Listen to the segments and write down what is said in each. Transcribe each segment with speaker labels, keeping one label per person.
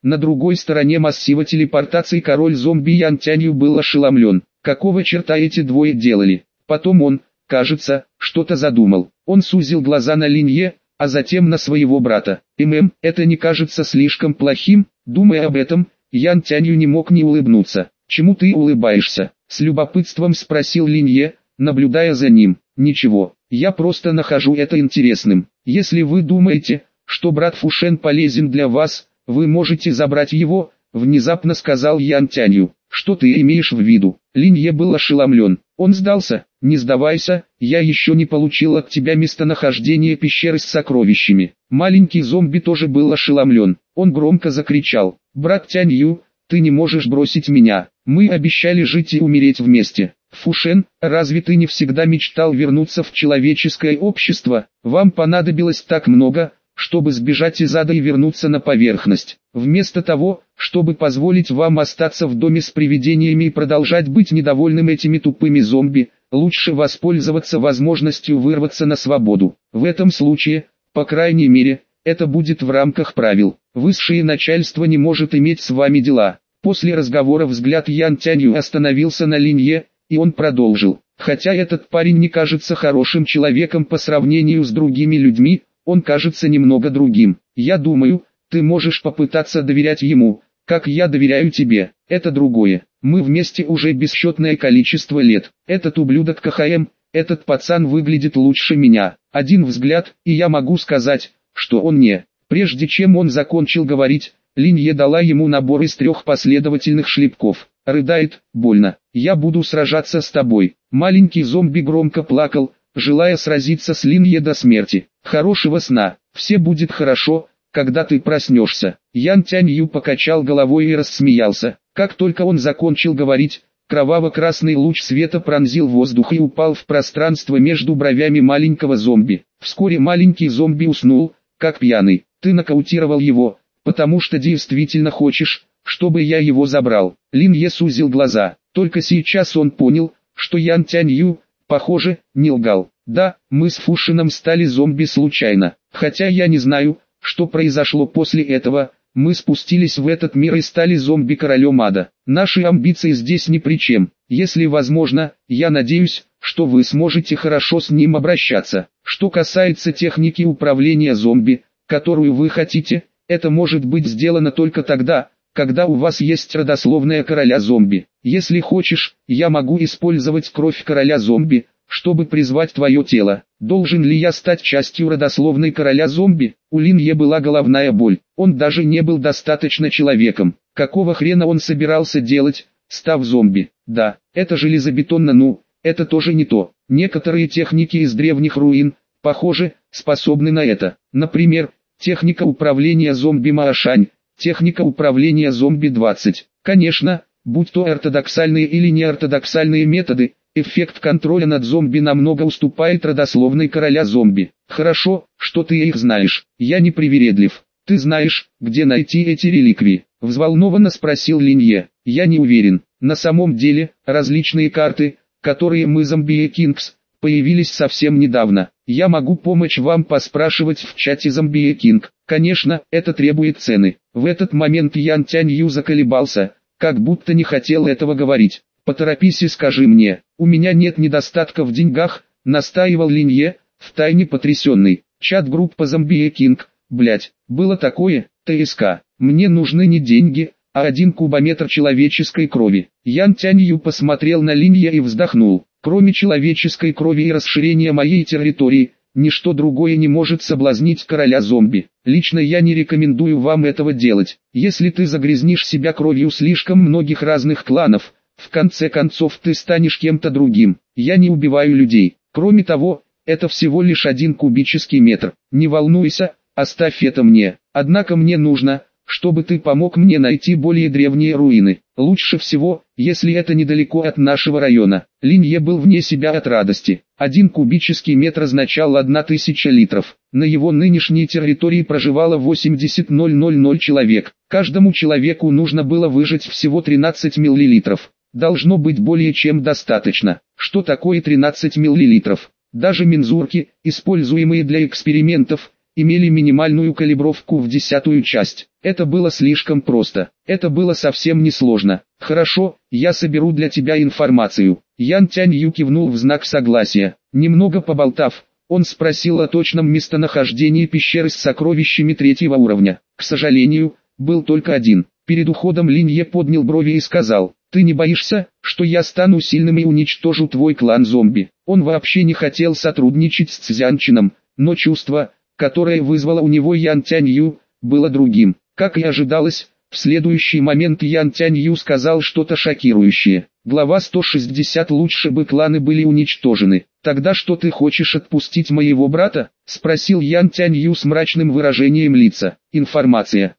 Speaker 1: На другой стороне массива телепортации король зомби Ян Тянью был ошеломлен. Какого черта эти двое делали? Потом он, кажется, что-то задумал. Он сузил глаза на Линье, а затем на своего брата. Это не кажется слишком плохим? Думая об этом, Ян Тянью не мог не улыбнуться. «Чему ты улыбаешься?» — с любопытством спросил Линье, наблюдая за ним. «Ничего, я просто нахожу это интересным. Если вы думаете, что брат Фушен полезен для вас, вы можете забрать его», — внезапно сказал Ян Тянью. «Что ты имеешь в виду?» Линье был ошеломлен. Он сдался. «Не сдавайся, я еще не получил от тебя местонахождение пещеры с сокровищами». Маленький зомби тоже был ошеломлен. Он громко закричал: «Брат Тянью, ты не можешь бросить меня. Мы обещали жить и умереть вместе. Фушен, разве ты не всегда мечтал вернуться в человеческое общество? Вам понадобилось так много, чтобы сбежать из ада и вернуться на поверхность. Вместо того, чтобы позволить вам остаться в доме с привидениями и продолжать быть недовольным этими тупыми зомби, лучше воспользоваться возможностью вырваться на свободу. В этом случае, по крайней мере, это будет в рамках правил. Высшее начальство не может иметь с вами дела». После разговора взгляд Ян Тянью остановился на Линье, и он продолжил: «Хотя этот парень не кажется хорошим человеком по сравнению с другими людьми, он кажется немного другим. Я думаю, ты можешь попытаться доверять ему, как я доверяю тебе. Это другое. Мы вместе уже бесчетное количество лет. Этот ублюдок КХМ, этот пацан выглядит лучше меня. Один взгляд, и я могу сказать, что он не». Прежде чем он закончил говорить, Линье дала ему набор из 3 последовательных шлепков. «Рыдает, больно. Я буду сражаться с тобой». Маленький зомби громко плакал, желая сразиться с Линье до смерти. «Хорошего сна. Все будет хорошо, когда ты проснешься». Ян Тянью покачал головой и рассмеялся. Как только он закончил говорить, кроваво-красный луч света пронзил воздух и упал в пространство между бровями маленького зомби. Вскоре маленький зомби уснул, как пьяный. «Ты нокаутировал его, потому что действительно хочешь, чтобы я его забрал». Линье сузил глаза. Только сейчас он понял, что Ян Тянью, похоже, не лгал. «Да, мы с Фушином стали зомби случайно. Хотя я не знаю, что произошло после этого. Мы спустились в этот мир и стали зомби-королем ада. Наши амбиции здесь ни при чем. Если возможно, я надеюсь, что вы сможете хорошо с ним обращаться. Что касается техники управления зомби, которую вы хотите, это может быть сделано только тогда, когда у вас есть родословная короля зомби. Если хочешь, я могу использовать кровь короля зомби, чтобы призвать твое тело. Должен ли я стать частью родословной короля зомби?» У Линье была головная боль. Он даже не был достаточно человеком. Какого хрена он собирался делать, став зомби? Да, это железобетонно, это тоже не то. Некоторые техники из древних руин, похоже, способны на это. Например, техника управления зомби Маошань, техника управления зомби 20. Конечно, будь то ортодоксальные или неортодоксальные методы, эффект контроля над зомби намного уступает родословной короля зомби. Хорошо, что ты их знаешь. Я не привередлив. Ты знаешь, где найти эти реликвии? Взволнованно спросил Линье. Я не уверен. На самом деле, различные карты, которые мы Zombie Kings, появились совсем недавно. Я могу помочь вам поспрашивать в чате Zombie King. Конечно, это требует цены. В этот момент Ян Тянью заколебался, как будто не хотел этого говорить. «Поторопись и скажи мне, у меня нет недостатка в деньгах», настаивал Линье, втайне потрясенный. Чат-группа Zombie King, блять, было такое, ТСК. Мне нужны не деньги, а 1 кубометр человеческой крови. Ян Тянью посмотрел на Линье и вздохнул. Кроме человеческой крови и расширения моей территории, ничто другое не может соблазнить короля зомби. Лично я не рекомендую вам этого делать. Если ты загрязнишь себя кровью слишком многих разных кланов, в конце концов ты станешь кем-то другим. Я не убиваю людей. Кроме того, это всего лишь 1 кубический метр. Не волнуйся, оставь это мне. Однако мне нужно, чтобы ты помог мне найти более древние руины. Лучше всего, если это недалеко от нашего района». Линье был вне себя от радости. 1 кубический метр означал 1000 литров. На его нынешней территории проживало 80 000 человек. Каждому человеку нужно было выжать всего 13 миллилитров. Должно быть более чем достаточно. Что такое 13 миллилитров? Даже мензурки, используемые для экспериментов, имели минимальную калибровку в 10-ую часть. Это было слишком просто. Это было совсем несложно. Хорошо, я соберу для тебя информацию. Ян Тянью кивнул в знак согласия. Немного поболтав, он спросил о точном местонахождении пещеры с сокровищами 3-го уровня. К сожалению, был только один. Перед уходом Линье поднял брови и сказал: «Ты не боишься, что я стану сильным и уничтожу твой клан зомби?» Он вообще не хотел сотрудничать с Цзянчином, но чувство, которое вызвало у него Ян Тянью, было другим. Как и ожидалось, в следующий момент Ян Тянью сказал что-то шокирующее. Глава 160. Лучше бы кланы были уничтожены. «Тогда что ты хочешь отпустить моего брата?» — спросил Ян Тянью с мрачным выражением лица. «Информация,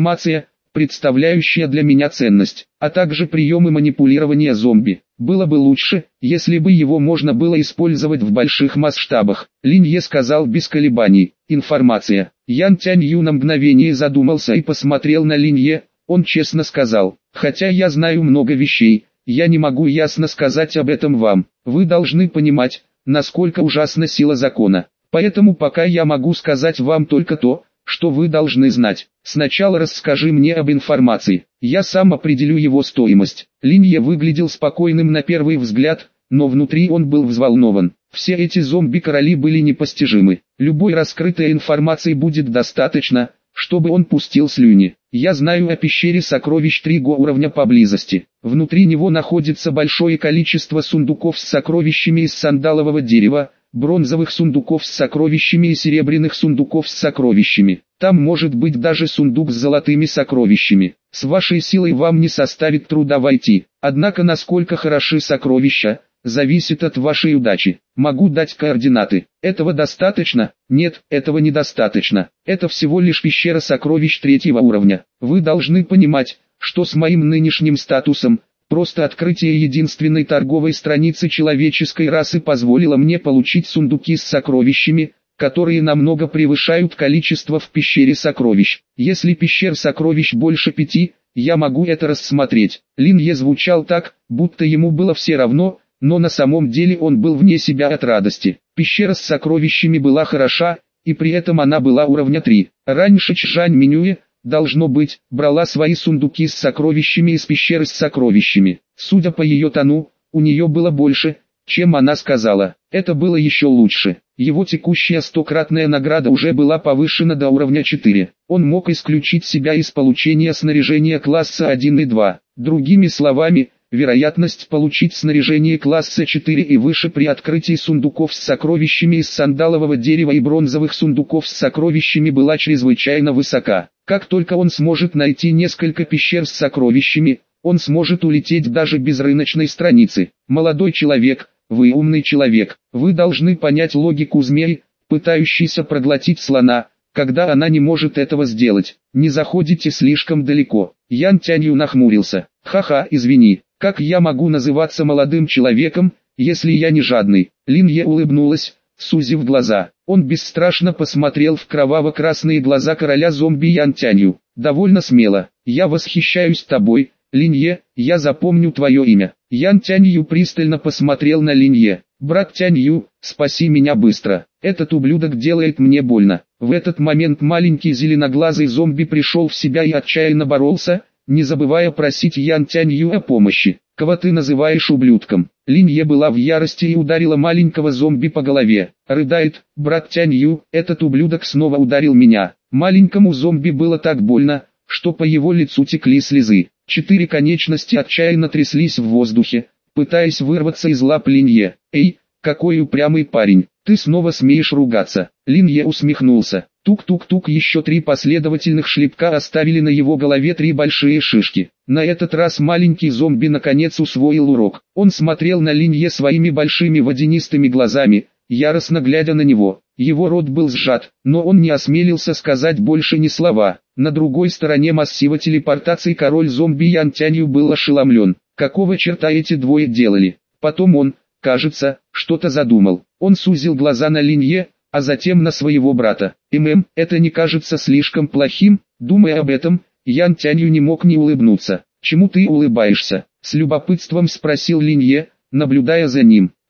Speaker 1: представляющая для меня ценность, а также приемы манипулирования зомби. Было бы лучше, если бы его можно было использовать в больших масштабах», Линье сказал без колебаний. «Информация». Ян Тянью на мгновение задумался и посмотрел на Линье. Он честно сказал: «Хотя я знаю много вещей, я не могу ясно сказать об этом вам. Вы должны понимать, насколько ужасна сила закона. Поэтому пока я могу сказать вам только то, что вы должны знать. Сначала расскажи мне об информации, я сам определю его стоимость». Линье выглядел спокойным на первый взгляд, но внутри он был взволнован. Все эти зомби-короли были непостижимы. Любой раскрытой информации будет достаточно, чтобы он пустил слюни. «Я знаю о пещере сокровищ 3-го уровня поблизости. Внутри него находится большое количество сундуков с сокровищами из сандалового дерева, бронзовых сундуков с сокровищами и серебряных сундуков с сокровищами. Там может быть даже сундук с золотыми сокровищами. С вашей силой вам не составит труда войти. Однако насколько хороши сокровища, зависит от вашей удачи. Могу дать координаты. Этого достаточно? Нет, этого недостаточно. Это всего лишь пещера сокровищ 3-го уровня. Вы должны понимать, что с моим нынешним статусом, просто открытие единственной торговой страницы человеческой расы позволило мне получить сундуки с сокровищами, которые намного превышают количество в пещере сокровищ. Если пещер сокровищ больше 5, я могу это рассмотреть». Линье звучал так, будто ему было все равно, но на самом деле он был вне себя от радости. Пещера с сокровищами была хороша, и при этом она была уровня 3. Раньше Чжань Минюэ, должно быть, брала свои сундуки с сокровищами из пещеры с сокровищами. Судя по ее тону, у нее было больше, чем она сказала. Это было еще лучше. Его текущая 100-кратная награда уже была повышена до уровня 4. Он мог исключить себя из получения снаряжения класса 1 и 2. Другими словами, вероятность получить снаряжение класса 4 и выше при открытии сундуков с сокровищами из сандалового дерева и бронзовых сундуков с сокровищами была чрезвычайно высока. Как только он сможет найти несколько пещер с сокровищами, он сможет улететь даже без рыночной страницы. «Молодой человек, вы умный человек, вы должны понять логику змеи, пытающейся проглотить слона, когда она не может этого сделать. Не заходите слишком далеко». Ян Тянью нахмурился. «Ха-ха, извини, как я могу называться молодым человеком, если я не жадный?» Линье улыбнулась, сузив глаза. Он бесстрашно посмотрел в кроваво-красные глаза короля зомби Ян Тянью. «Довольно смело. Я восхищаюсь тобой, Линье, я запомню твое имя». Ян Тянью пристально посмотрел на Линье. «Брат Тянью, спаси меня быстро. Этот ублюдок делает мне больно». В этот момент маленький зеленоглазый зомби пришел в себя и отчаянно боролся, не забывая просить Ян Тянью о помощи. «Кого ты называешь ублюдком?» Линье была в ярости и ударила маленького зомби по голове. Рыдает: «Брат Тянью, этот ублюдок снова ударил меня». Маленькому зомби было так больно, что по его лицу текли слезы. 4 конечности отчаянно тряслись в воздухе, пытаясь вырваться из лап Линье. «Эй, какой упрямый парень, ты снова смеешь ругаться?» Линье усмехнулся. Тук-тук-тук, еще 3 последовательных шлепка оставили на его голове 3 большие шишки. На этот раз маленький зомби наконец усвоил урок. Он смотрел на Линье своими большими водянистыми глазами, яростно глядя на него. Его рот был сжат, но он не осмелился сказать больше ни слова. На другой стороне массива телепортации король зомби Ян Тянью был ошеломлен. Какого черта эти двое делали? Потом он, кажется, что-то задумал. Он сузил глаза на Линье, а затем на своего брата. Это не кажется слишком плохим?» Думая об этом, Ян Тянью не мог не улыбнуться. «Чему ты улыбаешься?» — с любопытством спросил Линье, наблюдая за ним.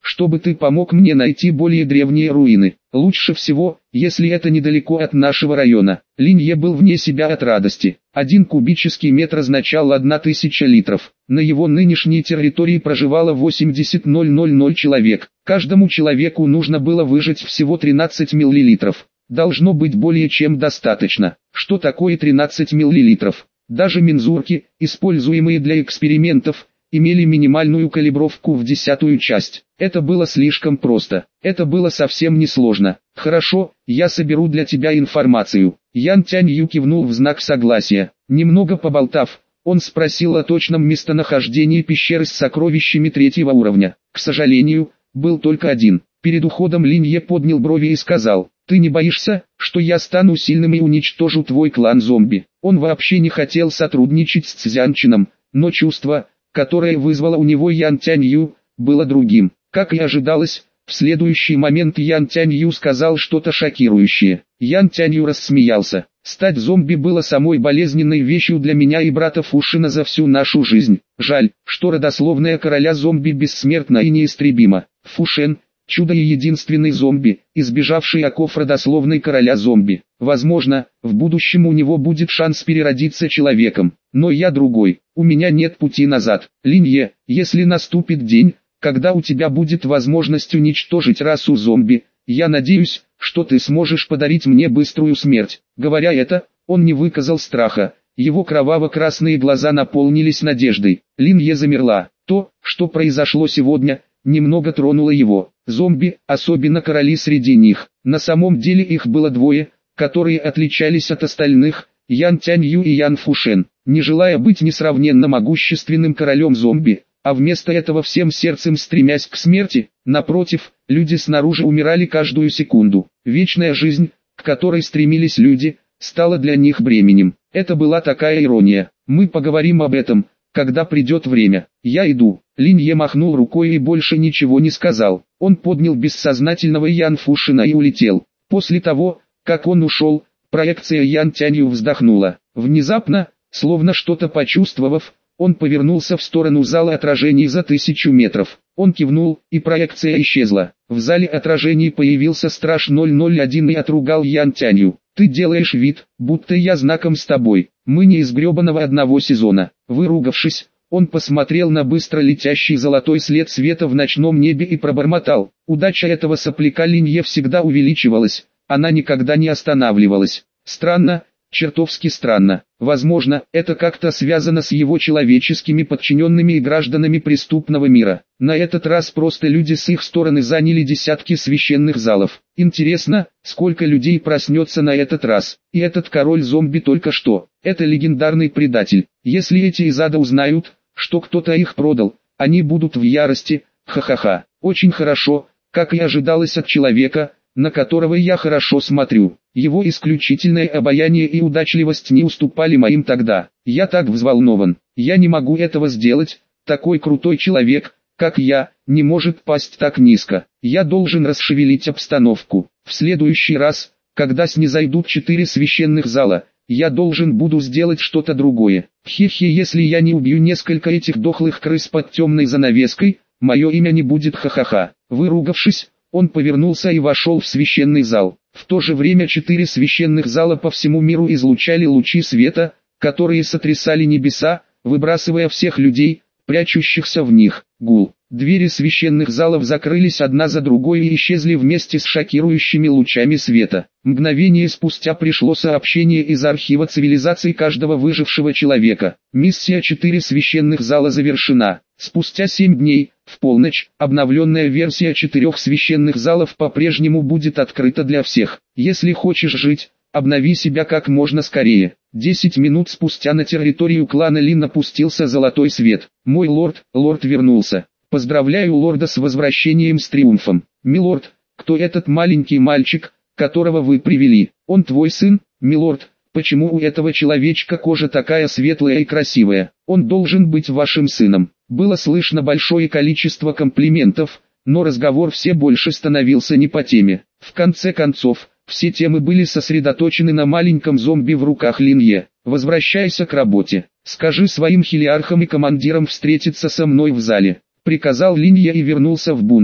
Speaker 1: чтобы ты помог мне найти более древние руины. Лучше всего, если это недалеко от нашего района». Линье был вне себя от радости. 1 кубический метр означал 1000 литров. На его нынешней территории проживало 80 000 человек. Каждому человеку нужно было выжать всего 13 миллилитров. Должно быть более чем достаточно. Что такое 13 миллилитров? Даже мензурки, используемые для экспериментов, имели минимальную калибровку в 1/10 часть. Это было слишком просто. Это было совсем несложно. «Хорошо, я соберу для тебя информацию». Ян Тянью кивнул в знак согласия. Немного поболтав, он спросил о точном местонахождении пещеры с сокровищами 3-го уровня. К сожалению, был только один. Перед уходом Линье поднял брови и сказал: «Ты не боишься, что я стану сильным и уничтожу твой клан зомби?» Он вообще не хотел сотрудничать с Цзянчином, но чувство, которое вызвало у него Ян Тянью, было другим. Как и ожидалось, в следующий момент Ян Тянью сказал что-то шокирующее. Ян Тянью рассмеялся. «Стать зомби было самой болезненной вещью для меня и брата Фушина за всю нашу жизнь. Жаль, что родословная короля зомби бессмертна и неистребима. Фушен – чудо и единственный зомби, избежавший оков родословной короля зомби. Возможно, в будущем у него будет шанс переродиться человеком. Но я другой, у меня нет пути назад. Линье, если наступит день, когда у тебя будет возможность уничтожить расу зомби, я надеюсь, что ты сможешь подарить мне быструю смерть». Говоря это, он не выказал страха. Его кроваво-красные глаза наполнились надеждой. Линье замерла. То, что произошло сегодня, немного тронуло его. Зомби, особенно короли среди них. На самом деле их было двое, которые отличались от остальных: Ян Тянью и Ян Фушен. Не желая быть несравненно могущественным королем зомби, а вместо этого всем сердцем стремясь к смерти, напротив, люди снаружи умирали каждую секунду. Вечная жизнь, к которой стремились люди, стала для них бременем. Это была такая ирония. «Мы поговорим об этом, когда придет время. Я иду». Линье махнул рукой и больше ничего не сказал. Он поднял бессознательного Ян Фушина и улетел. После того, как он ушел, проекция Ян Тянью вздохнула. Внезапно, словно что-то почувствовав, он повернулся в сторону зала отражений за 1000 метров. Он кивнул, и проекция исчезла. В зале отражений появился страж 001 и отругал Ян Тянью. «Ты делаешь вид, будто я знаком с тобой. Мы не из гребаного одного сезона». Выругавшись, он посмотрел на быстро летящий золотой след света в ночном небе и пробормотал. Удача этого сопляка Линье всегда увеличивалась, она никогда не останавливалась. Странно, чертовски странно. Возможно, это как-то связано с его человеческими подчиненными и гражданами преступного мира. На этот раз просто люди с их стороны заняли десятки священных залов. Интересно, сколько людей проснется на этот раз. И этот король зомби только что. Это легендарный предатель. Если эти из ада узнают, что кто-то их продал, они будут в ярости. Ха-ха-ха. Очень хорошо, как и ожидалось от человека, на которого я хорошо смотрю. Его исключительное обаяние и удачливость не уступали моим тогда. Я так взволнован. Я не могу этого сделать. Такой крутой человек, как я, не может пасть так низко. Я должен расшевелить обстановку. В следующий раз, когда снизойдут 4 священных зала, я должен буду сделать что-то другое. Хе-хе, если я не убью несколько этих дохлых крыс под темной занавеской, мое имя не будет ха-ха-ха. Выругавшись, он повернулся и вошел в священный зал. В то же время 4 священных зала по всему миру излучали лучи света, которые сотрясали небеса, выбрасывая всех людей, прячущихся в них. Гул. Двери священных залов закрылись одна за другой и исчезли вместе с шокирующими лучами света. Мгновение спустя пришло сообщение из архива цивилизации каждого выжившего человека. Миссия 4 священных зала завершена. Спустя 7 дней, в полночь, обновленная версия 4 священных залов по-прежнему будет открыта для всех. Если хочешь жить, обнови себя как можно скорее. 10 минут спустя на территорию клана Лин опустился золотой свет. «Мой лорд, лорд вернулся. Поздравляю лорда с возвращением с триумфом». «Милорд, кто этот маленький мальчик, которого вы привели? Он твой сын?» «Милорд, почему у этого человечка кожа такая светлая и красивая? Он должен быть вашим сыном». Было слышно большое количество комплиментов, но разговор все больше становился не по теме. В конце концов, все темы были сосредоточены на маленьком зомби в руках Линье. «Возвращайся к работе. Скажи своим хилиархам и командирам встретиться со мной в зале», — приказал Линье и вернулся в бункер.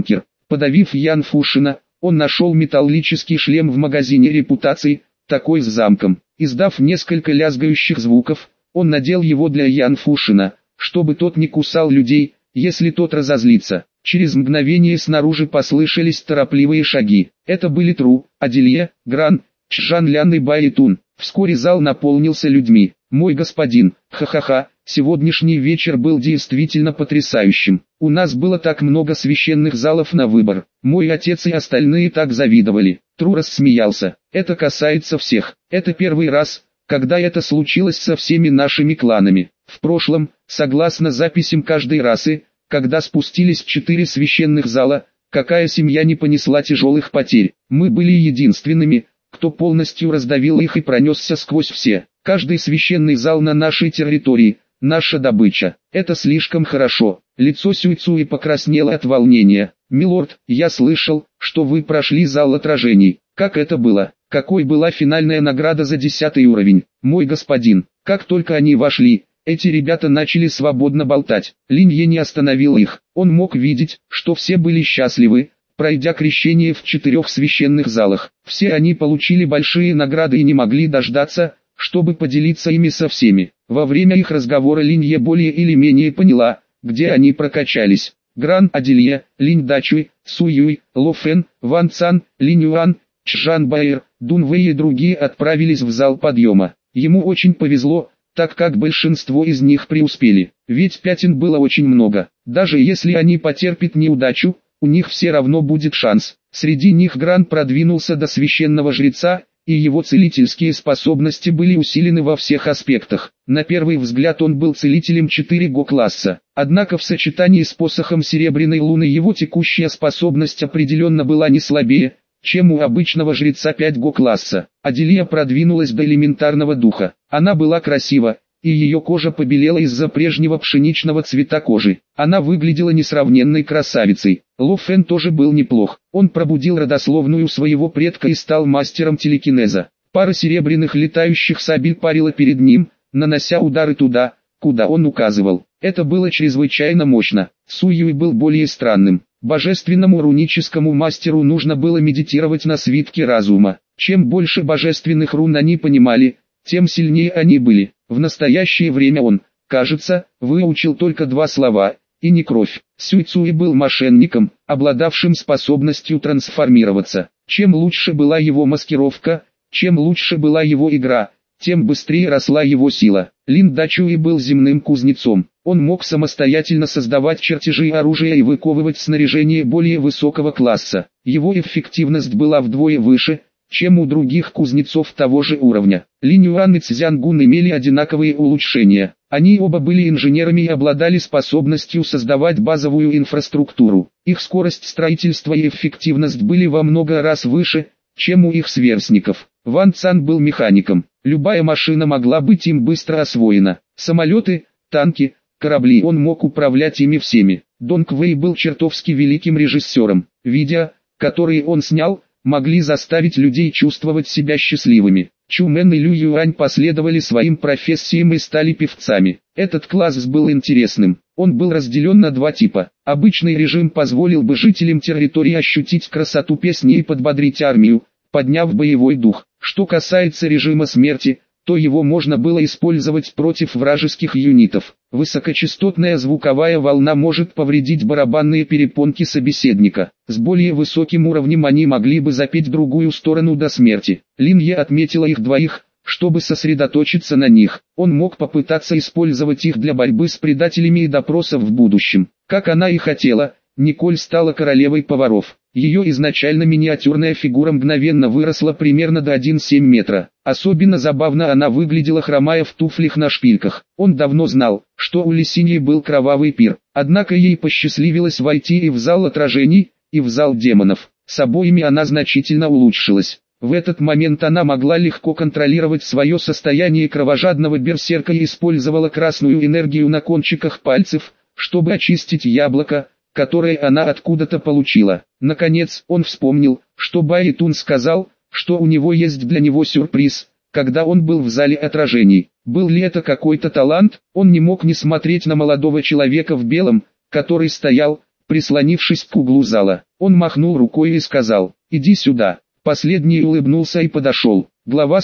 Speaker 1: Подавив Ян Фушина, он нашел металлический шлем в магазине репутации, такой с замком. Издав несколько лязгающих звуков, он надел его для Ян Фушина, чтобы тот не кусал людей, если тот разозлится. Через мгновение снаружи послышались торопливые шаги. Это были Тру, Адилье, Гран, Чжан Лян и Баитун. Вскоре зал наполнился людьми. «Мой господин, ха-ха-ха, сегодняшний вечер был действительно потрясающим. У нас было так много священных залов на выбор. Мой отец и остальные так завидовали». Тру рассмеялся. «Это касается всех. Это первый раз, когда это случилось со всеми нашими кланами. В прошлом, согласно записям каждой расы, когда спустились 4 священных зала, какая семья не понесла тяжелых потерь? Мы были единственными, кто полностью раздавил их и пронесся сквозь все. Каждый священный зал на нашей территории – наша добыча. Это слишком хорошо». Лицо Сюйцуи покраснело от волнения. «Милорд, я слышал, что вы прошли зал отражений. Как это было? Какой была финальная награда за 10 уровень? Мой господин, как только они вошли, эти ребята начали свободно болтать. Линье не остановил их. Он мог видеть, что все были счастливы, пройдя крещение в 4 священных залах. Все они получили большие награды и не могли дождаться, чтобы поделиться ими со всеми. Во время их разговора Линье более или менее поняла, где они прокачались. Гран Адилье, Линь Дачуй, Суюй, Ло Фэн, Ван Цан, Линь Юан, Чжан Баэр, Дун Вэй и другие отправились в зал подъема. Ему очень повезло, так как большинство из них преуспели, ведь пятен было очень много. Даже если они потерпят неудачу, у них все равно будет шанс. Среди них Гран продвинулся до священного жреца, и его целительские способности были усилены во всех аспектах. На первый взгляд он был целителем 4 Го-класса, однако в сочетании с посохом Серебряной Луны его текущая способность определенно была не слабее, чем у обычного жреца 5 Го-класса. Адилья продвинулась до элементарного духа. Она была красива, и ее кожа побелела из-за прежнего пшеничного цвета кожи. Она выглядела несравненной красавицей. Ло Фэн тоже был неплох. Он пробудил родословную своего предка и стал мастером телекинеза. Пара серебряных летающих сабель парила перед ним, нанося удары туда, куда он указывал. Это было чрезвычайно мощно. Суюй был более странным. Божественному руническому мастеру нужно было медитировать на свитке разума. Чем больше божественных рун они понимали, тем сильнее они были. В настоящее время он, кажется, выучил только 2 слова, и не кровь. Сюйцуи был мошенником, обладавшим способностью трансформироваться. Чем лучше была его маскировка, чем лучше была его игра, тем быстрее росла его сила. Лин Дачуи был земным кузнецом. Он мог самостоятельно создавать чертежи оружия и выковывать снаряжение более высокого класса. Его эффективность была вдвое выше, чем у других кузнецов того же уровня. Линь Юан и Цзянгун имели одинаковые улучшения. Они оба были инженерами и обладали способностью создавать базовую инфраструктуру. Их скорость строительства и эффективность были во много раз выше, чем у их сверстников. Ван Цан был механиком. Любая машина могла быть им быстро освоена. Самолеты, танки, корабли, он мог управлять ими всеми. Донг Вэй был чертовски великим режиссером. Видео, которые он снял, могли заставить людей чувствовать себя счастливыми. Чу Мэн и Лю Юань последовали своим профессиям и стали певцами. Этот класс был интересным. Он был разделен на 2 типа. Обычный режим позволил бы жителям территории ощутить красоту песни и подбодрить армию, подняв боевой дух. Что касается режима смерти, то его можно было использовать против вражеских юнитов. Высокочастотная звуковая волна может повредить барабанные перепонки собеседника. С более высоким уровнем они могли бы запеть другую сторону до смерти. Линье отметила их двоих, чтобы сосредоточиться на них. Он мог попытаться использовать их для борьбы с предателями и допросов в будущем. Как она и хотела, Николь стала королевой поваров. Ее изначально миниатюрная фигура мгновенно выросла примерно до 1,7 метра. Особенно забавно она выглядела, хромая в туфлях на шпильках. Он давно знал, что у Лисиньи был кровавый пир. Однако ей посчастливилось войти и в зал отражений, и в зал демонов. С обоими она значительно улучшилась. В этот момент она могла легко контролировать свое состояние кровожадного берсерка и использовала красную энергию на кончиках пальцев, чтобы очистить яблоко, которое она откуда-то получила. Наконец, он вспомнил, что Баитун сказал, что у него есть для него сюрприз, когда он был в зале отражений. Был ли это какой-то талант? Он не мог не смотреть на молодого человека в белом, который стоял, прислонившись к углу зала. Он махнул рукой и сказал: «Иди сюда». Последний улыбнулся и подошел. Глава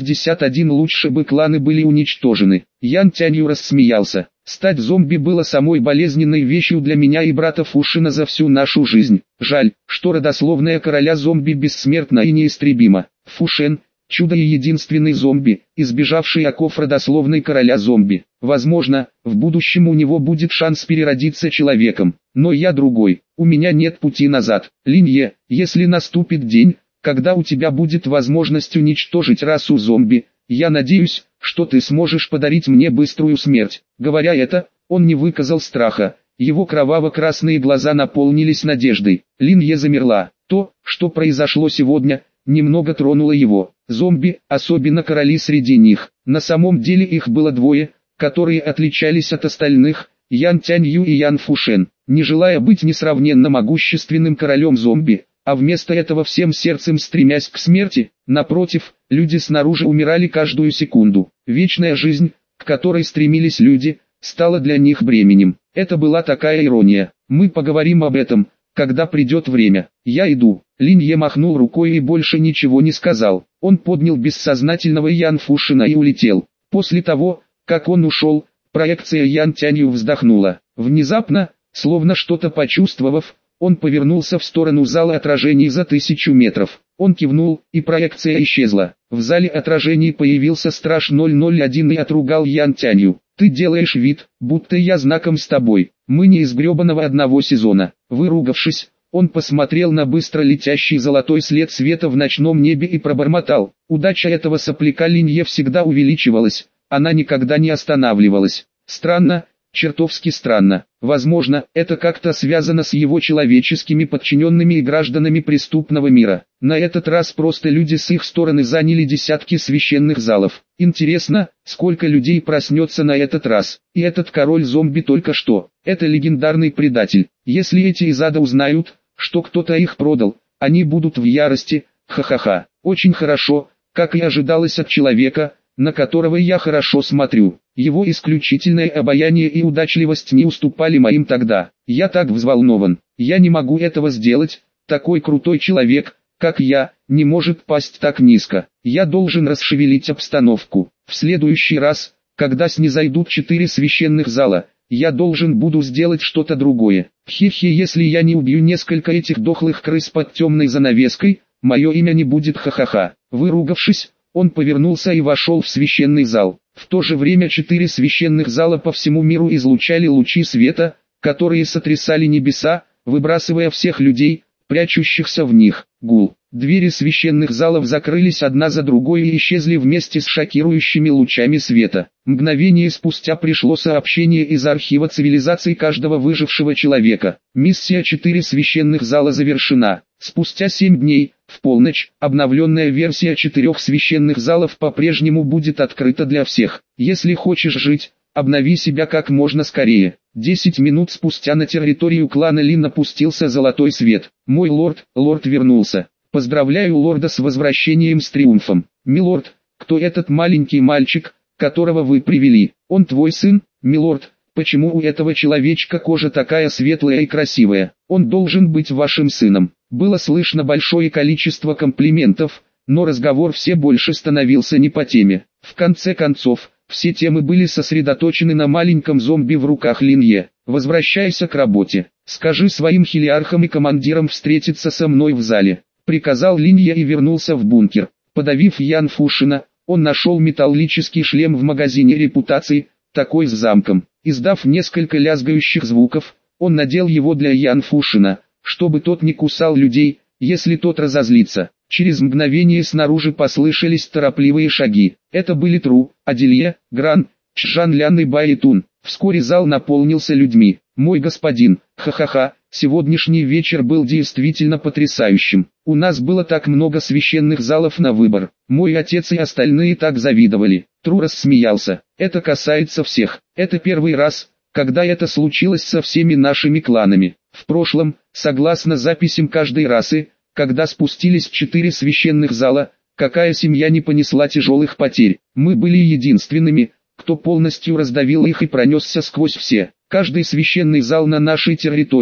Speaker 1: 161. Лучше бы кланы были уничтожены. Ян Тянью рассмеялся. Стать зомби было самой болезненной вещью для меня и брата Фушина за всю нашу жизнь. Жаль, что родословная короля зомби бессмертна и неистребима. Фушен – чудо и единственный зомби, избежавший оков родословной короля зомби. Возможно, в будущем у него будет шанс переродиться человеком. Но я другой, у меня нет пути назад. Линье, если наступит день, когда у тебя будет возможность уничтожить расу зомби, я надеюсь, что ты сможешь подарить мне быструю смерть. Говоря это, он не выказал страха. Его кроваво-красные глаза наполнились надеждой. Линье замерла. То, что произошло сегодня, немного тронуло его. Зомби, особенно короли среди них. На самом деле их было двое, которые отличались от остальных: Ян Тянью и Ян Фушен. Не желая быть несравненно могущественным королем зомби, а вместо этого всем сердцем стремясь к смерти, напротив, люди снаружи умирали каждую секунду. Вечная жизнь, к которой стремились люди, стала для них бременем. Это была такая ирония. Мы поговорим об этом, когда придет время. Я иду. Линье махнул рукой и больше ничего не сказал. Он поднял бессознательного Ян Фушина и улетел. После того, как он ушел, проекция Ян Тянью вздохнула. Внезапно, словно что-то почувствовав, он повернулся в сторону зала отражений за 1000 метров. Он кивнул, и проекция исчезла. В зале отражений появился страж 001 и отругал Ян Тянью. «Ты делаешь вид, будто я знаком с тобой. Мы не из гребаного одного сезона». Выругавшись, он посмотрел на быстро летящий золотой след света в ночном небе и пробормотал. Удача этого сопляка Линье всегда увеличивалась, она никогда не останавливалась. Странно, чертовски странно. Возможно, это как-то связано с его человеческими подчиненными и гражданами преступного мира. На этот раз просто люди с их стороны заняли десятки священных залов. Интересно, сколько людей проснется на этот раз. И этот король зомби только что. Это легендарный предатель. Если эти из ада узнают, что кто-то их продал, они будут в ярости. Ха-ха-ха. Очень хорошо, как и ожидалось от человека, на которого я хорошо смотрю. Его исключительное обаяние и удачливость не уступали моим тогда. Я так взволнован. Я не могу этого сделать. Такой крутой человек, как я, не может пасть так низко. Я должен расшевелить обстановку. В следующий раз, когда снизойдут 4 священных зала, я должен буду сделать что-то другое. Хе-хе, если я не убью несколько этих дохлых крыс под темной занавеской, мое имя не будет ха-ха-ха. Выругавшись, он повернулся и вошел в священный зал. В то же время 4 священных зала по всему миру излучали лучи света, которые сотрясали небеса, выбрасывая всех людей, прячущихся в них. Гул. Двери священных залов закрылись одна за другой и исчезли вместе с шокирующими лучами света. Мгновение спустя пришло сообщение из архива цивилизаций каждого выжившего человека. Миссия 4 священных зала завершена. Спустя 7 дней, в полночь, обновленная версия 4 священных залов по-прежнему будет открыта для всех. Если хочешь жить, обнови себя как можно скорее. 10 минут спустя на территорию клана Лин опустился золотой свет. Мой лорд вернулся. Поздравляю лорда с возвращением с триумфом. Милорд, кто этот маленький мальчик, которого вы привели? Он твой сын, милорд? Почему у этого человечка кожа такая светлая и красивая? Он должен быть вашим сыном. Было слышно большое количество комплиментов, но разговор все больше становился не по теме. В конце концов, все темы были сосредоточены на маленьком зомби в руках Линье. Возвращайся к работе. Скажи своим хилиархам и командирам встретиться со мной в зале. Приказал Линье и вернулся в бункер. Подавив Ян Фушина, он нашел металлический шлем в магазине репутации, такой с замком. Издав несколько лязгающих звуков, он надел его для Ян Фушина, чтобы тот не кусал людей, если тот разозлится. Через мгновение снаружи послышались торопливые шаги. Это были Тру, Аделье, Гран, Чжан Лян и Баитун. Вскоре зал наполнился людьми. «Мой господин, ха-ха-ха, сегодняшний вечер был действительно потрясающим. У нас было так много священных залов на выбор. Мой отец и остальные так завидовали». Тру рассмеялся. «Это касается всех. Это первый раз, когда это случилось со всеми нашими кланами. В прошлом, согласно записям каждой расы, когда спустились 4 священных зала, какая семья не понесла тяжелых потерь? Мы были единственными, кто полностью раздавил их и пронесся сквозь все. Каждый священный зал на нашей территории,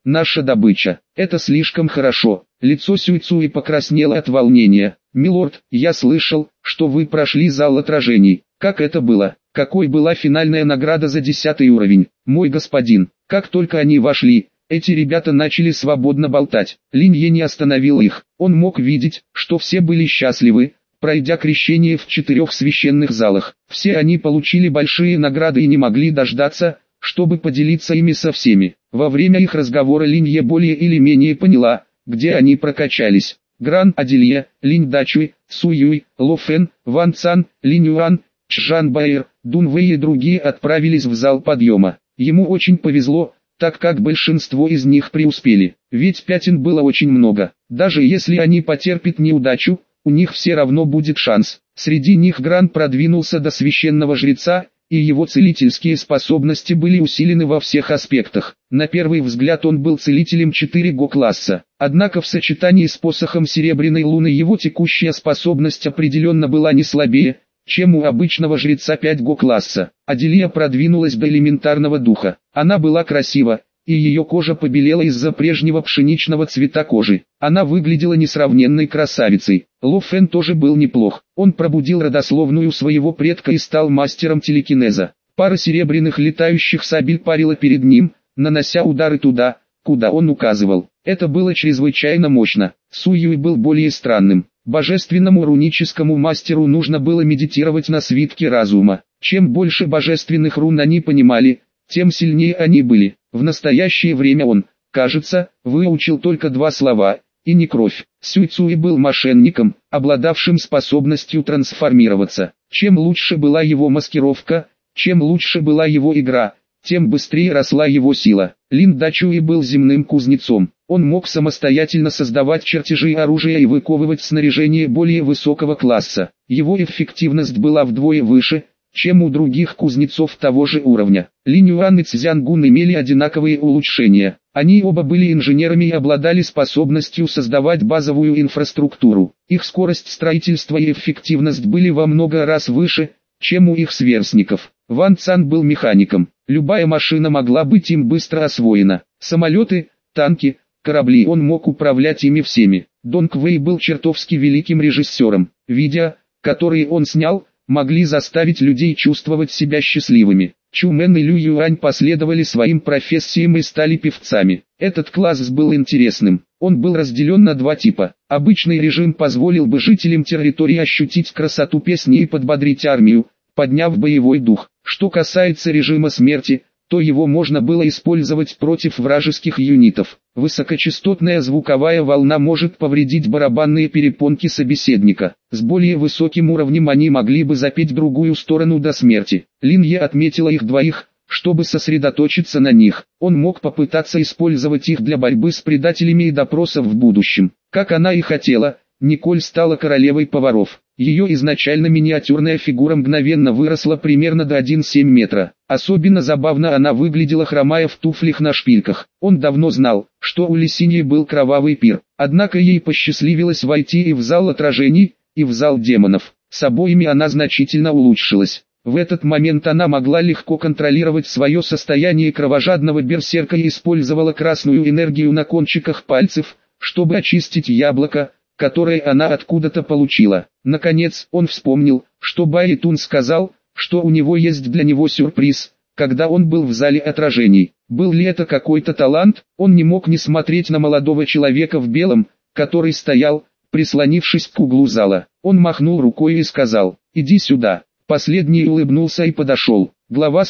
Speaker 1: наша добыча. Это слишком хорошо. Лицо Сюйцуи покраснело от волнения. Милорд, я слышал, что вы прошли зал отражений. Как это было? Какой была финальная награда за 10 уровень? Мой господин, как только они вошли, эти ребята начали свободно болтать. Линье не остановил их. Он мог видеть, что все были счастливы, пройдя крещение в 4 священных залах. Все они получили большие награды и не могли дождаться, чтобы поделиться ими со всеми. Во время их разговора Линье более или менее поняла, где они прокачались. Гран Адилье, Линь Дачуй, Суюй, Ло Фэн, Ван Цан, Линь Юан, Чжан Баэр, Дун Вэй и другие отправились в зал подъема. Ему очень повезло, так как большинство из них преуспели, ведь пятен было очень много. Даже если они потерпят неудачу, у них все равно будет шанс. Среди них Гран продвинулся до священного жреца, и его целительские способности были усилены во всех аспектах. На первый взгляд он был целителем 4 класса, однако в сочетании с посохом Серебряной Луны его текущая способность определенно была не слабее, чем у обычного жреца 5 класса. Адилья продвинулась до элементарного духа. Она была красива, и ее кожа побелела из-за прежнего пшеничного цвета кожи. Она выглядела несравненной красавицей. Ло Фэн тоже был неплох. Он пробудил родословную своего предка и стал мастером телекинеза. Пара серебряных летающих сабель парила перед ним, нанося удары туда, куда он указывал. Это было чрезвычайно мощно. Суюй был более странным. Божественному руническому мастеру нужно было медитировать на свитке разума. Чем больше божественных рун они понимали, тем сильнее они были. В настоящее время он, кажется, выучил только 2 слова, и не кровь. Сюйцуи был мошенником, обладавшим способностью трансформироваться. Чем лучше была его маскировка, чем лучше была его игра, тем быстрее росла его сила. Лин Дачуи был земным кузнецом. Он мог самостоятельно создавать чертежи оружия и выковывать снаряжение более высокого класса. Его эффективность была вдвое выше, чем у других кузнецов того же уровня. Линь Юан и Цзянгун имели одинаковые улучшения. Они оба были инженерами и обладали способностью создавать базовую инфраструктуру. Их скорость строительства и эффективность были во много раз выше, чем у их сверстников. Ван Цан был механиком. Любая машина могла быть им быстро освоена. Самолеты, танки, корабли, он мог управлять ими всеми. Донг Вэй был чертовски великим режиссером. Видео, которые он снял, могли заставить людей чувствовать себя счастливыми. Чу Мэн и Лю Юань последовали своим профессиям и стали певцами. Этот класс был интересным. Он был разделен на 2 типа. Обычный режим позволил бы жителям территории ощутить красоту песни и подбодрить армию, подняв боевой дух. Что касается режима смерти, то его можно было использовать против вражеских юнитов. Высокочастотная звуковая волна может повредить барабанные перепонки собеседника. С более высоким уровнем они могли бы запеть другую сторону до смерти. Линье отметила их двоих, чтобы сосредоточиться на них. Он мог попытаться использовать их для борьбы с предателями и допросов в будущем. Как она и хотела, Николь стала королевой поваров. Ее изначально миниатюрная фигура мгновенно выросла примерно до 1,7 метра. Особенно забавно она выглядела, хромая в туфлях на шпильках. Он давно знал, что у Лисиньи был кровавый пир. Однако ей посчастливилось войти и в зал отражений, и в зал демонов. С обоими она значительно улучшилась. В этот момент она могла легко контролировать свое состояние кровожадного берсерка и использовала красную энергию на кончиках пальцев, чтобы очистить яблоко, которое она откуда-то получила. Наконец, он вспомнил, что Баитун сказал, что у него есть для него сюрприз, когда он был в зале отражений. Был ли это какой-то талант? Он не мог не смотреть на молодого человека в белом, который стоял, прислонившись к углу зала. Он махнул рукой и сказал: «Иди сюда». Последний улыбнулся и подошел. Глава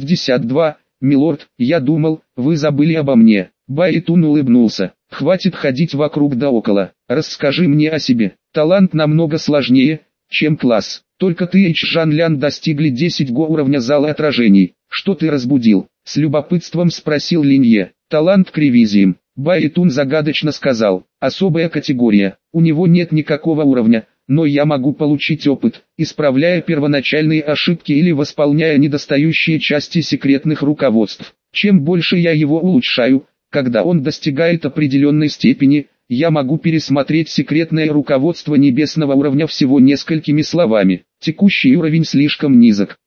Speaker 1: 162. «Милорд, я думал, вы забыли обо мне». Баитун улыбнулся. «Хватит ходить вокруг да около. Расскажи мне о себе. Талант намного сложнее, чем класс. Только ты и Чжан Лян достигли 10 уровня зала отражений. Что ты разбудил?» С любопытством спросил Линье. «Талант к ревизиям». Баитун загадочно сказал. «Особая категория. У него нет никакого уровня, но я могу получить опыт, исправляя первоначальные ошибки или восполняя недостающие части секретных руководств. Чем больше я его улучшаю, когда он достигает определенной степени, я могу пересмотреть секретное руководство небесного уровня всего несколькими словами. Текущий уровень слишком низок.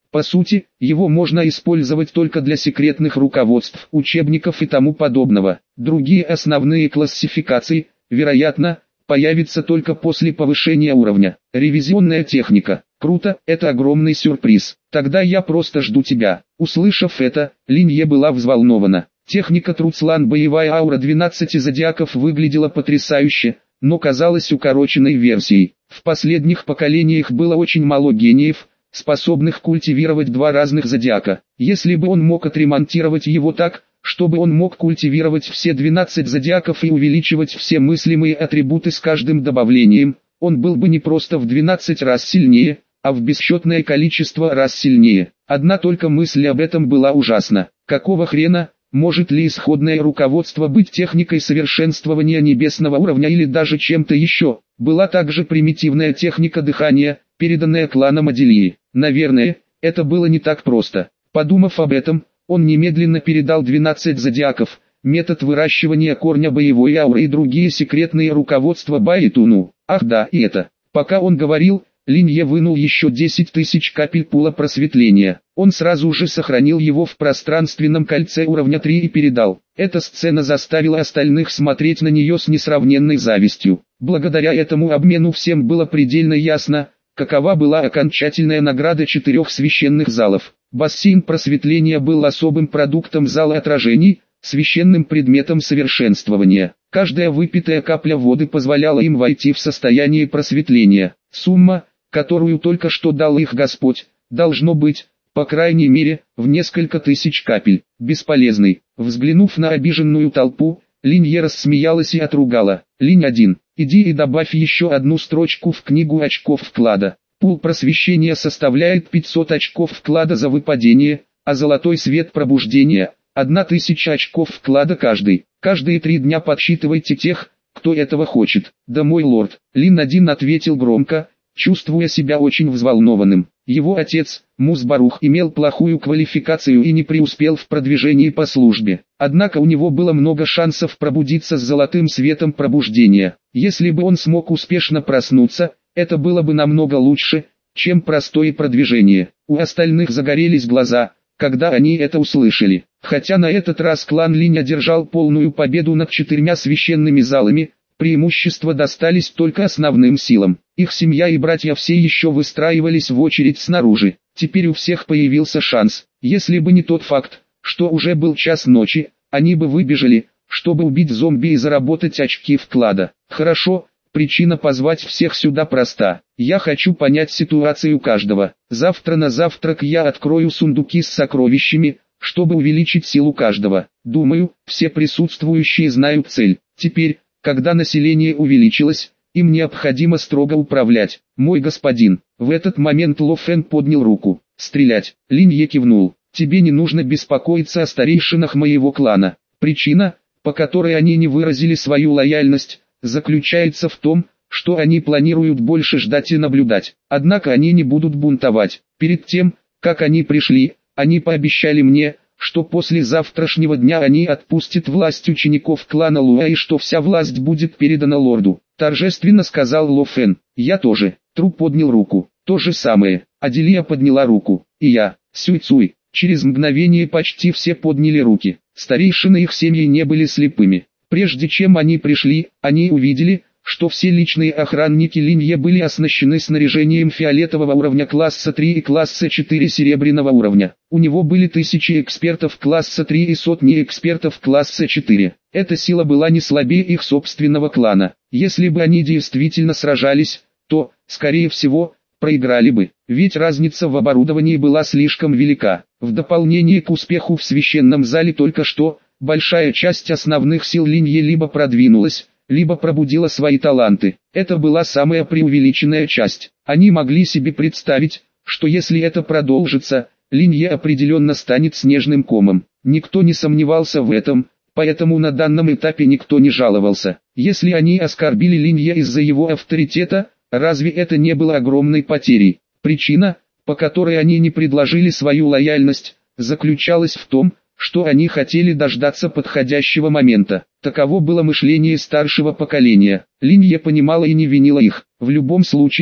Speaker 1: По сути, его можно использовать только для секретных руководств, учебников и тому подобного. Другие основные классификации, вероятно, появятся только после повышения уровня. Ревизионная техника. Круто, это огромный сюрприз. Тогда я просто жду тебя. Услышав это, Линье была взволнована. Техника Труцлан боевая аура 12 зодиаков выглядела потрясающе, но казалась укороченной версией. В последних поколениях было очень мало гениев, способных культивировать два разных зодиака. Если бы он мог отремонтировать его так, чтобы он мог культивировать все 12 зодиаков и увеличивать все мыслимые атрибуты с каждым добавлением, он был бы не просто в 12 раз сильнее, а в бесчетное количество раз сильнее. Одна только мысль об этом была ужасна. Какого хрена? Может ли исходное руководство быть техникой совершенствования небесного уровня или даже чем-то еще? Была также примитивная техника дыхания, переданная кланом Аделии. Наверное, это было не так просто. Подумав об этом, он немедленно передал 12 зодиаков, метод выращивания корня боевой ауры и другие секретные руководства Баитуну. Ах да, и это. Пока он говорил, Линье вынул еще 10 тысяч капель пула просветления. Он сразу же сохранил его в пространственном кольце уровня 3 и передал. Эта сцена заставила остальных смотреть на нее с несравненной завистью. Благодаря этому обмену всем было предельно ясно, какова была окончательная награда 4 священных залов. Бассейн просветления был особым продуктом зала отражений, священным предметом совершенствования. Каждая выпитая капля воды позволяла им войти в состояние просветления. Сумма, которую только что дал их Господь, должно быть, по крайней мере, в несколько тысяч капель. Бесполезный. Взглянув на обиженную толпу, Линье рассмеялась и отругала. Линь-1, иди и добавь еще одну строчку в книгу очков вклада. Пул просвещения составляет 500 очков вклада за выпадение, а золотой свет пробуждения – 1000 очков вклада каждый. Каждые 3 дня подсчитывайте тех, кто этого хочет. Да, мой лорд. Лин-1 ответил громко, чувствуя себя очень взволнованным. Его отец, Мус-Барух, имел плохую квалификацию и не преуспел в продвижении по службе. Однако у него было много шансов пробудиться с золотым светом пробуждения. Если бы он смог успешно проснуться, это было бы намного лучше, чем простое продвижение. У остальных загорелись глаза, когда они это услышали. Хотя на этот раз клан Линь одержал полную победу над 4 священными залами, преимущества достались только основным силам. Их семья и братья все еще выстраивались в очередь снаружи. Теперь у всех появился шанс. Если бы не тот факт, что уже был час ночи, они бы выбежали, чтобы убить зомби и заработать очки вклада. Хорошо, причина позвать всех сюда проста. Я хочу понять ситуацию каждого. Завтра на завтрак я открою сундуки с сокровищами, чтобы увеличить силу каждого. Думаю, все присутствующие знают цель. Теперь, когда население увеличилось, им необходимо строго управлять. Мой господин. В этот момент Ло Фэн поднял руку. Стрелять. Линье кивнул. Тебе не нужно беспокоиться о старейшинах моего клана. Причина, по которой они не выразили свою лояльность, заключается в том, что они планируют больше ждать и наблюдать. Однако они не будут бунтовать. Перед тем, как они пришли, они пообещали мне, что после завтрашнего дня они отпустят власть учеников клана Луа и что вся власть будет передана лорду. Торжественно сказал Ло Фэн. Я тоже. Тру поднял руку. То же самое. Аделия подняла руку. И я. Сюй-цуй. Через мгновение почти все подняли руки. Старейшины их семьи не были слепыми. Прежде чем они пришли, они увидели, что все личные охранники Линье были оснащены снаряжением фиолетового уровня класса 3 и класса 4 серебряного уровня. У него были тысячи экспертов класса 3 и сотни экспертов класса 4. Эта сила была не слабее их собственного клана. Если бы они действительно сражались, то, скорее всего, проиграли бы, ведь разница в оборудовании была слишком велика. В дополнение к успеху в священном зале только что, большая часть основных сил Линье либо продвинулась, либо пробудила свои таланты. Это была самая преувеличенная часть. Они могли себе представить, что если это продолжится, Линье определенно станет снежным комом. Никто не сомневался в этом, поэтому на данном этапе никто не жаловался. Если они оскорбили Линье из-за его авторитета, разве это не было огромной потерей? Причина, по которой они не предложили свою лояльность, заключалась в том, что они хотели дождаться подходящего момента. Таково было мышление старшего поколения. Линье понимала и не винила их. В любом случае,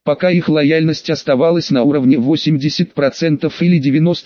Speaker 1: Пока их лояльность оставалась на уровне 80% или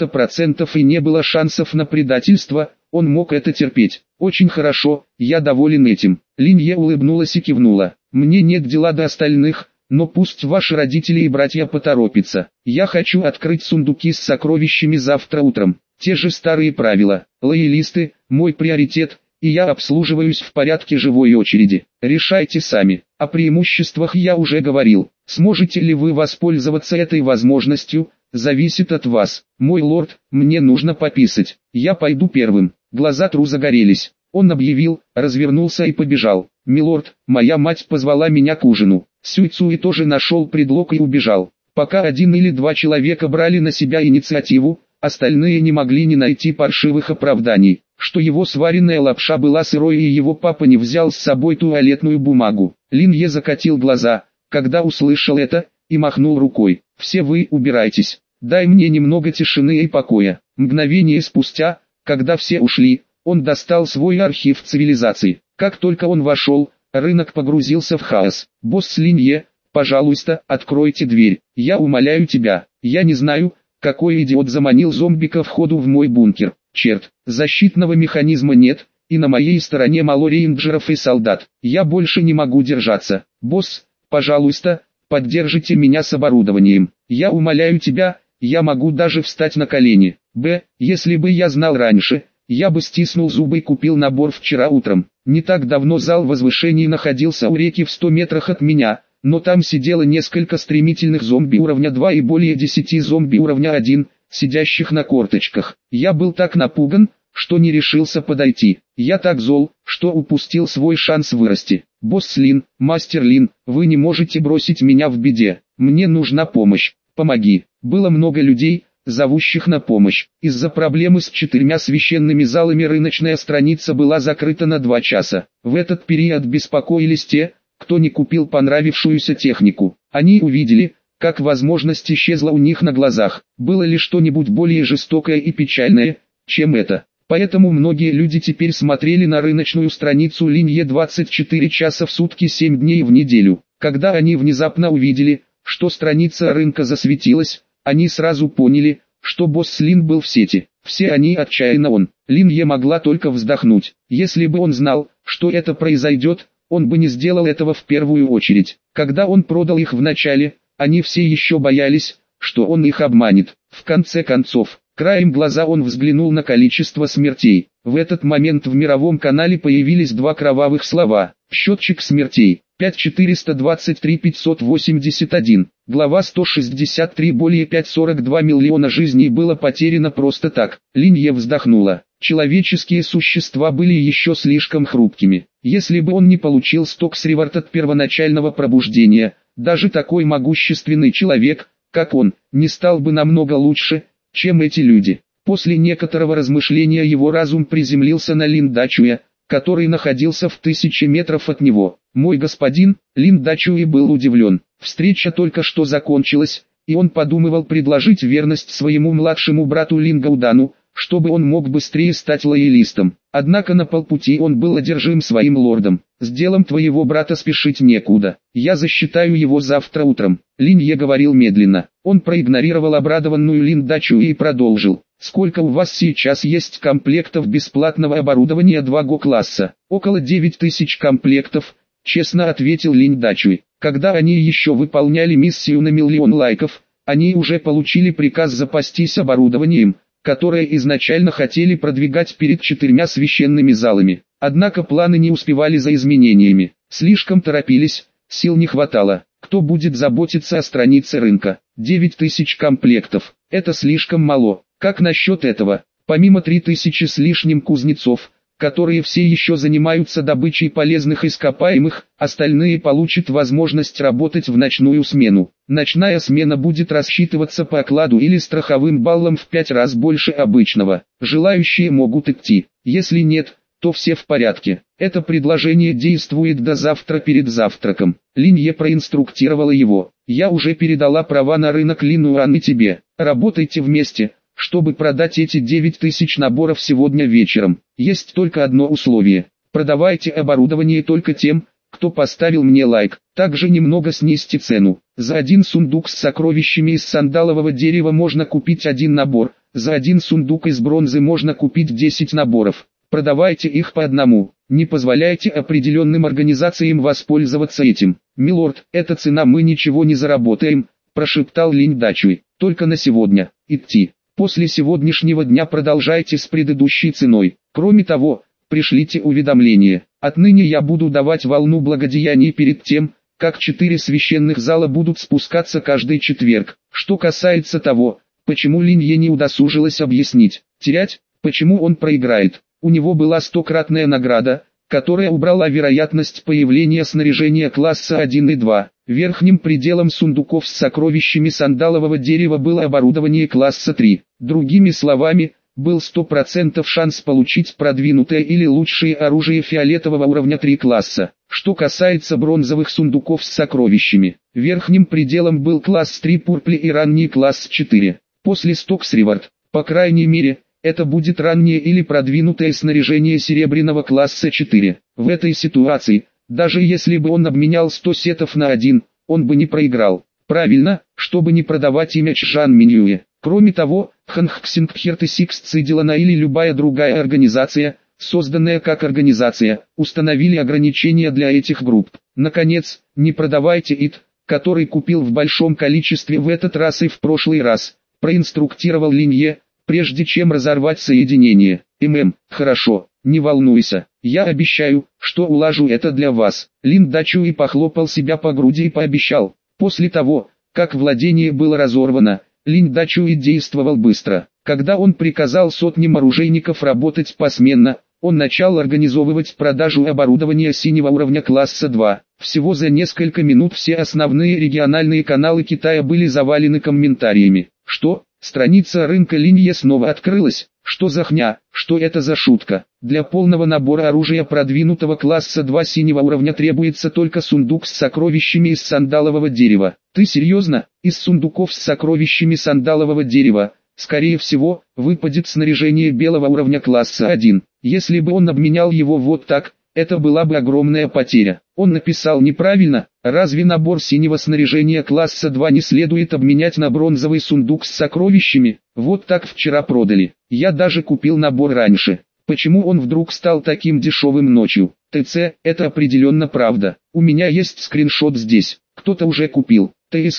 Speaker 1: 90% и не было шансов на предательство, он мог это терпеть. «Очень хорошо, я доволен этим». Линье улыбнулась и кивнула. «Мне нет дела до остальных, но пусть ваши родители и братья поторопятся. Я хочу открыть сундуки с сокровищами завтра утром. Те же старые правила. Лоялисты – мой приоритет, и я обслуживаюсь в порядке живой очереди. Решайте сами. О преимуществах я уже говорил. Сможете ли вы воспользоваться этой возможностью, зависит от вас. Мой лорд, мне нужно пописать. Я пойду первым». Глаза Тру загорелись. Он объявил, развернулся и побежал. «Милорд, моя мать позвала меня к ужину». Сюй Цуи тоже нашел предлог и убежал. Пока один или два человека брали на себя инициативу, остальные не могли не найти паршивых оправданий, что его сваренная лапша была сырой и его папа не взял с собой туалетную бумагу. Линье закатил глаза, когда услышал это, и махнул рукой. «Все вы убирайтесь. Дай мне немного тишины и покоя». Мгновение спустя, когда все ушли, он достал свой архив цивилизации. Как только он вошел, рынок погрузился в хаос. «Босс Линье, пожалуйста, откройте дверь. Я умоляю тебя. Я не знаю, какой идиот заманил зомби ко входу в мой бункер. Черт, защитного механизма нет, и на моей стороне мало рейнджеров и солдат. Я больше не могу держаться. Босс, пожалуйста, поддержите меня с оборудованием. Я умоляю тебя, я могу даже встать на колени. Если бы я знал раньше, я бы стиснул зубы и купил набор вчера утром. Не так давно зал возвышений находился у реки в 100 метрах от меня, но там сидело несколько стремительных зомби уровня 2 и более 10 зомби уровня 1, сидящих на корточках. Я был так напуган, что не решился подойти. Я так зол, что упустил свой шанс вырасти. Босс Лин, мастер Лин, вы не можете бросить меня в беде. Мне нужна помощь. Помоги. Было много людей, зовущих на помощь. Из-за проблемы с 4 священными залами рыночная страница была закрыта на 2 часа. В этот период беспокоились те, кто не купил понравившуюся технику. Они увидели, как возможность исчезла у них на глазах. Было ли что-нибудь более жестокое и печальное, чем это? Поэтому многие люди теперь смотрели на рыночную страницу Линье 24 часа в сутки 7 дней в неделю. Когда они внезапно увидели, что страница рынка засветилась, они сразу поняли, что босс Лин был в сети. Все они отчаянно Линье могла только вздохнуть. Если бы он знал, что это произойдет, он бы не сделал этого в первую очередь. Когда он продал их в начале, они все еще боялись, что он их обманет. В конце концов, краем глаза он взглянул на количество смертей. В этот момент в мировом канале появились 2 кровавых слова. Счетчик смертей. 5423 581. Глава 163. Более 542 миллиона жизней было потеряно просто так. Линье вздохнула. Человеческие существа были еще слишком хрупкими. Если бы он не получил стокс-реворд от первоначального пробуждения, даже такой могущественный человек, как он, не стал бы намного лучше, чем эти люди. После некоторого размышления его разум приземлился на Лин Дачуя, который находился в 1000 метров от него. «Мой господин», Лин Дачуи был удивлен. Встреча только что закончилась, и он подумывал предложить верность своему младшему брату Лин Гаудану, чтобы он мог быстрее стать лоялистом. Однако на полпути он был одержим своим лордом. «С делом твоего брата спешить некуда. Я засчитаю его завтра утром», Линье говорил медленно. Он проигнорировал обрадованную Лин Дачуи и продолжил. «Сколько у вас сейчас есть комплектов бесплатного оборудования 2Го класса?» «Около 9000 комплектов», честно ответил Лин Дачуи. Когда они еще выполняли миссию на 1 000 000 лайков, они уже получили приказ запастись оборудованием, которое изначально хотели продвигать перед 4 священными залами. Однако планы не успевали за изменениями. Слишком торопились, сил не хватало. Кто будет заботиться о странице рынка? 9000 комплектов. Это слишком мало. Как насчет этого? Помимо 3000 с лишним кузнецов, которые все еще занимаются добычей полезных ископаемых, остальные получат возможность работать в ночную смену. Ночная смена будет рассчитываться по окладу или страховым баллам в 5 раз больше обычного. Желающие могут идти. Если нет, то все в порядке. Это предложение действует до завтра перед завтраком. Линье проинструктировала его. «Я уже передала права на рынок Линуан и тебе. Работайте вместе, чтобы продать эти 9000 наборов сегодня вечером. Есть только одно условие. Продавайте оборудование только тем, кто поставил мне лайк. Также немного снизьте цену. За один сундук с сокровищами из сандалового дерева можно купить один набор, за один сундук из бронзы можно купить 10 наборов. Продавайте их по одному. Не позволяйте определенным организациям воспользоваться этим. Милорд, эта цена, мы ничего не заработаем, прошептал Линь Дачуй. Только на сегодня. Идти. После сегодняшнего дня продолжайте с предыдущей ценой. Кроме того, пришлите уведомление. Отныне я буду давать волну благодеяний перед тем, как 4 священных зала будут спускаться каждый четверг. Что касается того, почему Линье не удосужилась объяснить, терять, почему он проиграет. У него была 100-кратная награда, которая убрала вероятность появления снаряжения класса 1 и 2. Верхним пределом сундуков с сокровищами сандалового дерева было оборудование класса 3. Другими словами, был 100% шанс получить продвинутое или лучшее оружие фиолетового уровня 3 класса. Что касается бронзовых сундуков с сокровищами, верхним пределом был класс 3 Пурпли и ранний класс 4. После Стокс Ривард, по крайней мере, это будет раннее или продвинутое снаряжение серебряного класса 4. В этой ситуации, даже если бы он обменял 100 сетов на один, он бы не проиграл. Правильно, чтобы не продавать имя Чжан Минюэ. Кроме того, Ханхксингхерт и Сикс Цидилана или любая другая организация, созданная как организация, установили ограничения для этих групп. Наконец, не продавайте ит, который купил в большом количестве в этот раз и в прошлый раз, проинструктировал Линье, прежде чем разорвать соединение. Хорошо, не волнуйся, я обещаю, что улажу это для вас. Лин Дачуй похлопал себя по груди и пообещал. После того, как владение было разорвано, Лин Дачуй действовал быстро. Когда он приказал сотням оружейников работать посменно, он начал организовывать продажу оборудования синего уровня класса 2. Всего за несколько минут все основные региональные каналы Китая были завалены комментариями. Что? Страница рынка Линье снова открылась? Что за хня? Что это за шутка? Для полного набора оружия продвинутого класса 2 синего уровня требуется только сундук с сокровищами из сандалового дерева. Ты серьезно? Из сундуков с сокровищами сандалового дерева, скорее всего, выпадет снаряжение белого уровня класса 1. Если бы он обменял его вот так, это была бы огромная потеря. Он написал неправильно. Разве набор синего снаряжения класса 2 не следует обменять на бронзовый сундук с сокровищами? Вот так вчера продали. Я даже купил набор раньше. Почему он вдруг стал таким дешевым ночью? ТЦ, это определенно правда. У меня есть скриншот здесь. Кто-то уже купил.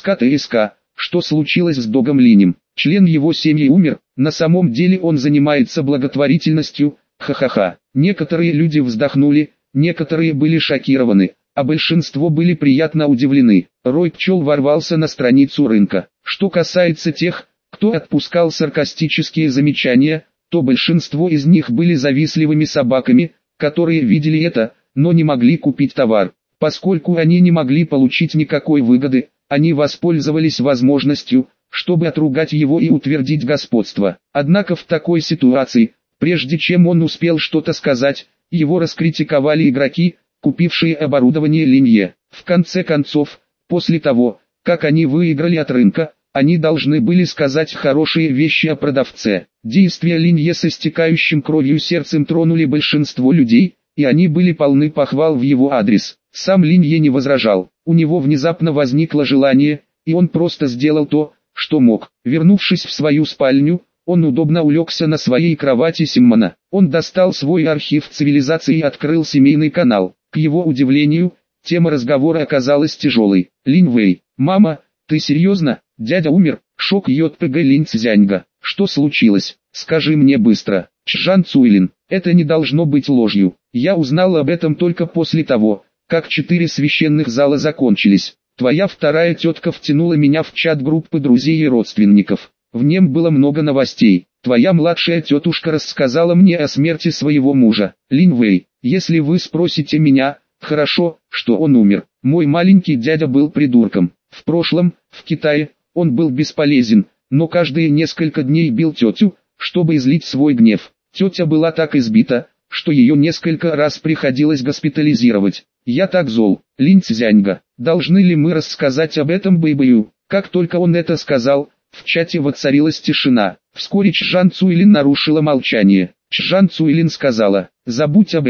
Speaker 1: ТСК, что случилось с Догом Линем? Член его семьи умер, на самом деле он занимается благотворительностью, ха-ха-ха. Некоторые люди вздохнули, некоторые были шокированы, а большинство были приятно удивлены. Рой пчел ворвался на страницу рынка. Что касается тех, кто отпускал саркастические замечания, то большинство из них были завистливыми собаками, которые видели это, но не могли купить товар. Поскольку они не могли получить никакой выгоды, они воспользовались возможностью, чтобы отругать его и утвердить господство. Однако в такой ситуации, прежде чем он успел что-то сказать, его раскритиковали игроки, купившие оборудование Линье. В конце концов, после того, как они выиграли от рынка, они должны были сказать хорошие вещи о продавце. Действия Линье с истекающим кровью сердцем тронули большинство людей, и они были полны похвал в его адрес. Сам Линье не возражал. У него внезапно возникло желание, и он просто сделал то, что мог. Вернувшись в свою спальню, он удобно улегся на своей кровати Симмона. Он достал свой архив цивилизации и открыл семейный канал. К его удивлению, тема разговора оказалась тяжелой. Линь Вэй: «Мама, ты серьезно? Дядя умер?» Шок ЙПГ Линь Цзяньга: «Что случилось? Скажи мне быстро». Чжан Цуйлин: «Это не должно быть ложью. Я узнал об этом только после того, как 4 священных зала закончились. Твоя вторая тетка втянула меня в чат группы друзей и родственников. В нем было много новостей. Твоя младшая тетушка рассказала мне о смерти своего мужа. Линь Вэй, если вы спросите меня, хорошо, что он умер. Мой маленький дядя был придурком. В прошлом, в Китае, он был бесполезен, но каждые несколько дней бил тетю, чтобы излить свой гнев. Тетя была так избита, что ее несколько раз приходилось госпитализировать. Я так зол». Линь Цзяньга: «Должны ли мы рассказать об этом Бэйбэю?» Как только он это сказал, в чате воцарилась тишина. Вскоре Чжан Цуйлин нарушила молчание. Чжан Цуйлин сказала: «Забудь об этом.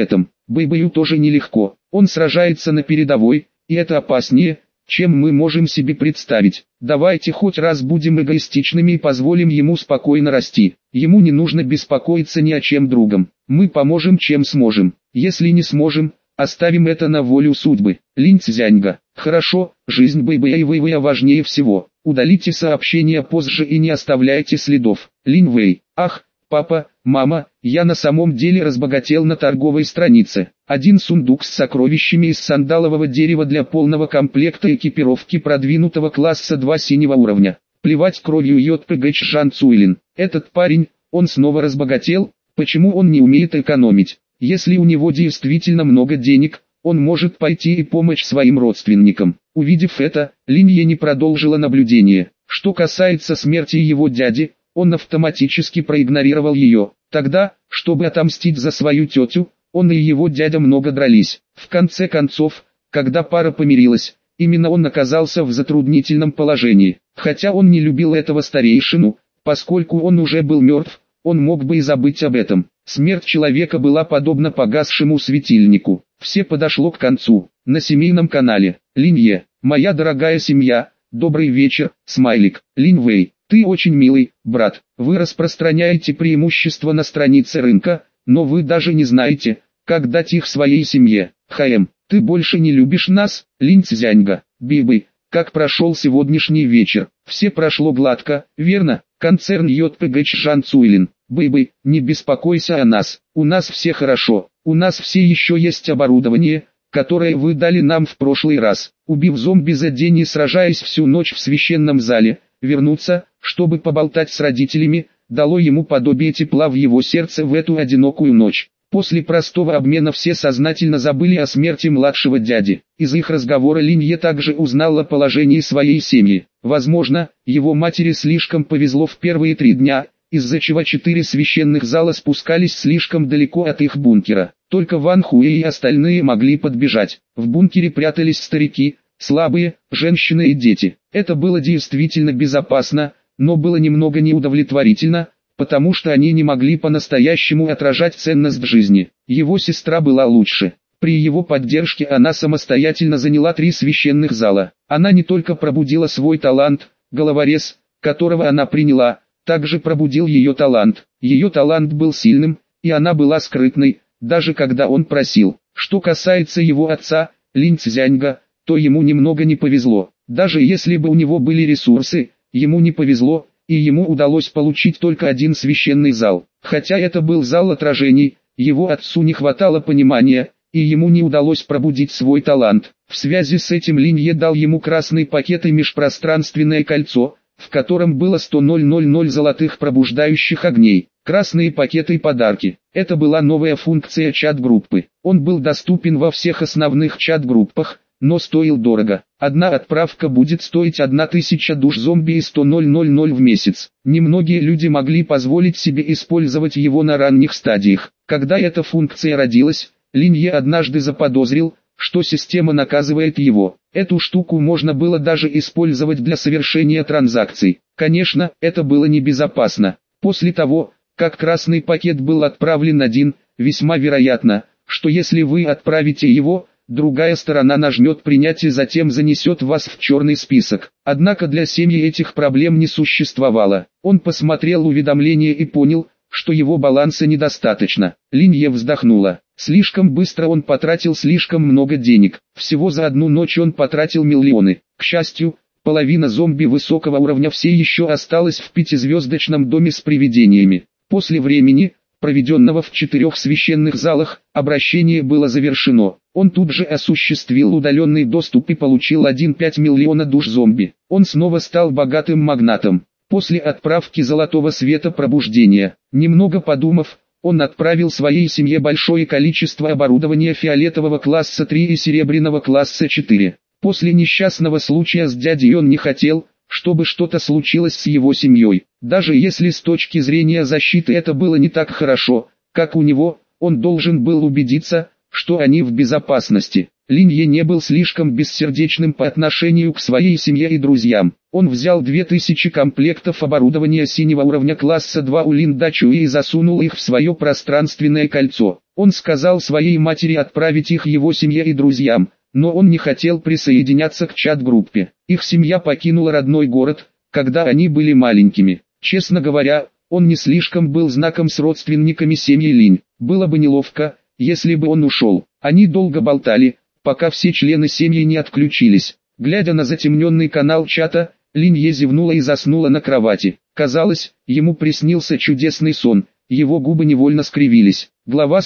Speaker 1: Бэйбэю тоже нелегко. Он сражается на передовой, и это опаснее, чем мы можем себе представить. Давайте хоть раз будем эгоистичными и позволим ему спокойно расти. Ему не нужно беспокоиться ни о чем другом. Мы поможем чем сможем. Если не сможем, оставим это на волю судьбы. Линь Цзяньга. Хорошо, жизнь Бэйбэя и Вэйвэя важнее всего. Удалите сообщение позже и не оставляйте следов. Линь Вэй. Ах, папа, мама, я на самом деле разбогател на торговой странице. Один сундук с сокровищами из сандалового дерева для полного комплекта экипировки продвинутого класса 2 синего уровня. Плевать кровью JPG Чжан Цуйлин. Этот парень, он снова разбогател, почему он не умеет экономить? Если у него действительно много денег, он может пойти и помочь своим родственникам. Увидев это, Линье не продолжила наблюдение. Что касается смерти его дяди, он автоматически проигнорировал ее. Тогда, чтобы отомстить за свою тетю, он и его дядя много дрались. В конце концов, когда пара помирилась, именно он оказался в затруднительном положении. Хотя он не любил этого старейшину, поскольку он уже был мертв, он мог бы и забыть об этом. Смерть человека была подобна погасшему светильнику. Все подошло к концу. На семейном канале. Линье. Моя дорогая семья, добрый вечер, смайлик. Линь Вэй. Ты очень милый, брат. Вы распространяете преимущества на странице рынка, но вы даже не знаете, как дать их своей семье. Ты больше не любишь нас? Линь Цзяньга. Бэйбэй. Как прошел сегодняшний вечер? Все прошло гладко, верно? Концерн JPG Чжан Цуйлин. Бэйбэй, не беспокойся о нас. У нас все хорошо. У нас все еще есть оборудование, которое вы дали нам в прошлый раз. Убив зомби за день и сражаясь всю ночь в священном зале, вернуться, чтобы поболтать с родителями, дало ему подобие тепла в его сердце в эту одинокую ночь. После простого обмена все сознательно забыли о смерти младшего дяди. Из их разговора Линье также узнал о положении своей семьи. Возможно, его матери слишком повезло в первые 3 дня, из-за чего 4 священных зала спускались слишком далеко от их бункера. Только Ван Хуэй и остальные могли подбежать. В бункере прятались старики, слабые, женщины и дети. Это было действительно безопасно, но было немного неудовлетворительно, потому что они не могли по-настоящему отражать ценность жизни. Его сестра была лучше. При его поддержке она самостоятельно заняла 3 священных зала. Она не только пробудила свой талант, головорез, которого она приняла, также пробудил ее талант. Ее талант был сильным, и она была скрытной, даже когда он просил. Что касается его отца, Линь Цзяньга, то ему немного не повезло. Даже если бы у него были ресурсы, ему не повезло, и ему удалось получить только 1 священный зал. Хотя это был зал отражений, его отцу не хватало понимания, и ему не удалось пробудить свой талант. В связи с этим Линье дал ему красный пакет и межпространственное кольцо, в котором было 100 000 золотых пробуждающих огней. Красные пакеты и подарки. Это была новая функция чат-группы. Он был доступен во всех основных чат-группах, но стоил дорого. Одна отправка будет стоить 1000 душ зомби и 100 000 в месяц. Немногие люди могли позволить себе использовать его на ранних стадиях. Когда эта функция родилась, Линье однажды заподозрил, что система наказывает его. Эту штуку можно было даже использовать для совершения транзакций. Конечно, это было небезопасно. После того, как красный пакет был отправлен один, весьма вероятно, что если вы отправите его, другая сторона нажмет принять и затем занесет вас в черный список. Однако для семьи этих проблем не существовало. Он посмотрел уведомление и понял, что его баланса недостаточно. Линье вздохнула. Слишком быстро он потратил слишком много денег. Всего за одну ночь он потратил миллионы. К счастью, половина зомби высокого уровня все еще осталась в 5-звездочном доме с привидениями. После времени, проведенного в 4 священных залах, обращение было завершено. Он тут же осуществил удаленный доступ и получил 1,5 миллиона душ зомби. Он снова стал богатым магнатом. После отправки золотого света пробуждения, немного подумав, он отправил своей семье большое количество оборудования фиолетового класса 3 и серебряного класса 4. После несчастного случая с дядей он не хотел, чтобы что-то случилось с его семьей. Даже если с точки зрения защиты это было не так хорошо, как у него, он должен был убедиться, что они в безопасности. Линье не был слишком бессердечным по отношению к своей семье и друзьям. Он взял 2000 комплектов оборудования синего уровня класса 2 у Лин Дачуи и засунул их в свое пространственное кольцо. Он сказал своей матери отправить их его семье и друзьям, но он не хотел присоединяться к чат-группе. Их семья покинула родной город, когда они были маленькими. Честно говоря, он не слишком был знаком с родственниками семьи Линь. Было бы неловко, если бы он ушел. Они долго болтали, пока все члены семьи не отключились. Глядя на затемненный канал чата, Линье зевнула и заснула на кровати. Казалось, ему приснился чудесный сон, его губы невольно скривились. Глава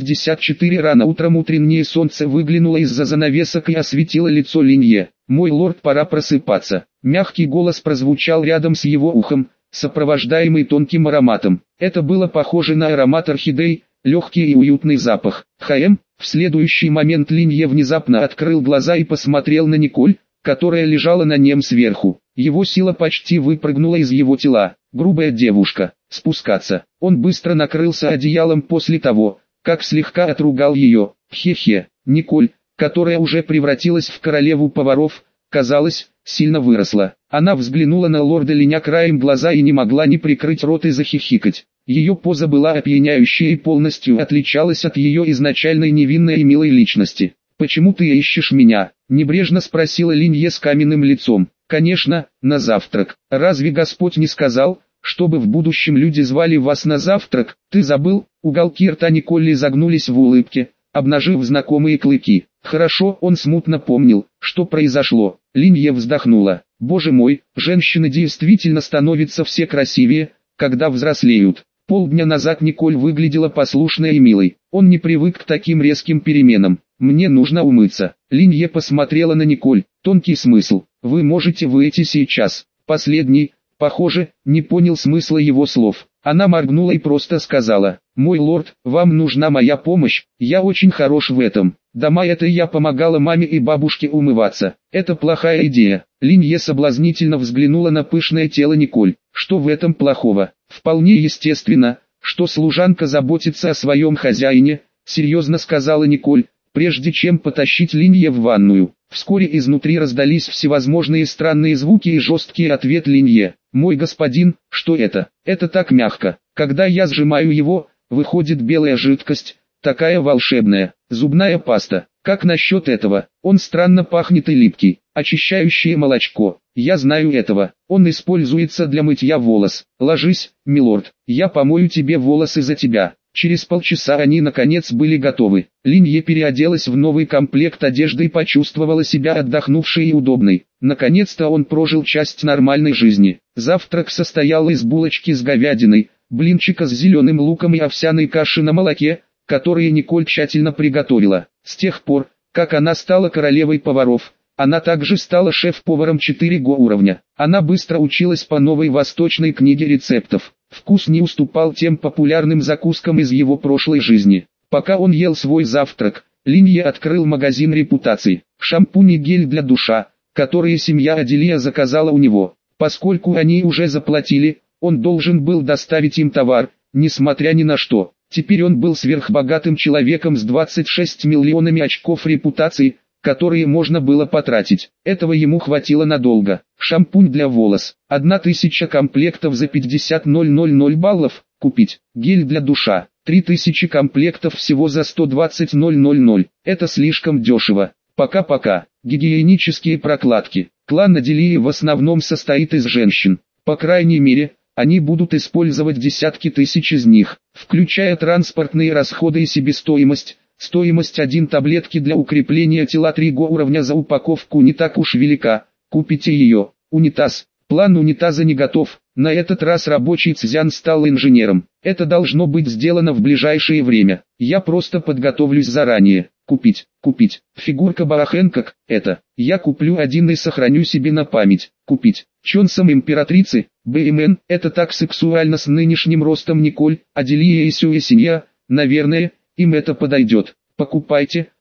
Speaker 1: 164. Рано утром утреннее солнце выглянуло из-за занавесок и осветило лицо Линье. «Мой лорд, пора просыпаться». Мягкий голос прозвучал рядом с его ухом, сопровождаемый тонким ароматом. Это было похоже на аромат орхидей, легкий и уютный запах. В следующий момент Линье внезапно открыл глаза и посмотрел на Николь, которая лежала на нем сверху. Его сила почти выпрыгнула из его тела. Грубая девушка. Спускаться. Он быстро накрылся одеялом после того, как слегка отругал ее. Хе-хе. Николь, которая уже превратилась в королеву поваров, казалось, сильно выросла. Она взглянула на лорда Линя краем глаза и не могла не прикрыть рот и захихикать. Ее поза была опьяняющей и полностью отличалась от ее изначальной невинной и милой личности. «Почему ты ищешь меня?» – небрежно спросила Линье с каменным лицом. «Конечно, на завтрак. Разве Господь не сказал, чтобы в будущем люди звали вас на завтрак? Ты забыл?» Уголки рта Николь загнулись в улыбке, обнажив знакомые клыки. Хорошо, он смутно помнил, что произошло. Линье вздохнула. «Боже мой, женщины действительно становятся все красивее, когда взрослеют». Полдня назад Николь выглядела послушной и милой. Он не привык к таким резким переменам. «Мне нужно умыться». Линье посмотрела на Николь. Тонкий смысл. «Вы можете выйти сейчас». Последний, похоже, не понял смысла его слов. Она моргнула и просто сказала: «Мой лорд, вам нужна моя помощь, я очень хорош в этом». Дома это я помогала маме и бабушке умываться. Это плохая идея. Линье соблазнительно взглянула на пышное тело Николь. Что в этом плохого? Вполне естественно, что служанка заботится о своем хозяине, серьезно сказала Николь, прежде чем потащить Линье в ванную. Вскоре изнутри раздались всевозможные странные звуки и жесткий ответ Линье. «Мой господин, что это? Это так мягко. Когда я сжимаю его, выходит белая жидкость, такая волшебная. Зубная паста. Как насчет этого? Он странно пахнет и липкий. Очищающее молочко. Я знаю этого. Он используется для мытья волос. Ложись, милорд, я помою тебе волосы за тебя». Через полчаса они наконец были готовы. Линье переоделась в новый комплект одежды и почувствовала себя отдохнувшей и удобной. Наконец-то он прожил часть нормальной жизни. Завтрак состоял из булочки с говядиной, блинчика с зеленым луком и овсяной каши на молоке, которые Николь тщательно приготовила. С тех пор, как она стала королевой поваров, она также стала шеф-поваром 4 уровня. Она быстро училась по новой восточной книге рецептов. Вкус не уступал тем популярным закускам из его прошлой жизни. Пока он ел свой завтрак, Линье открыл магазин репутаций. Шампунь и гель для душа, которые семья Аделия заказала у него. Поскольку они уже заплатили, он должен был доставить им товар, несмотря ни на что. Теперь он был сверхбогатым человеком с 26 миллионами очков репутации, которые можно было потратить. Этого ему хватило надолго. Шампунь для волос. 1000 комплектов за 50 000 баллов. Купить. Гель для душа. 3000 комплектов всего за 120 000. Это слишком дешево. Пока-пока. Гигиенические прокладки. Клан Аделии в основном состоит из женщин. По крайней мере, они будут использовать десятки тысяч из них, включая транспортные расходы и себестоимость. Стоимость 1 таблетки для укрепления тела 3 уровня за упаковку не так уж велика, купите ее. Унитаз. План унитаза не готов, на этот раз рабочий Цзян стал инженером. Это должно быть сделано в ближайшее время, я просто подготовлюсь заранее. Купить. Фигурка Барахенкок, это. Я куплю один и сохраню себе на память. Купить. Чонсом императрицы, БМН, это так сексуально с нынешним ростом Николь, Аделия и Сюэсинья, наверное. Им это подойдет. Покупайте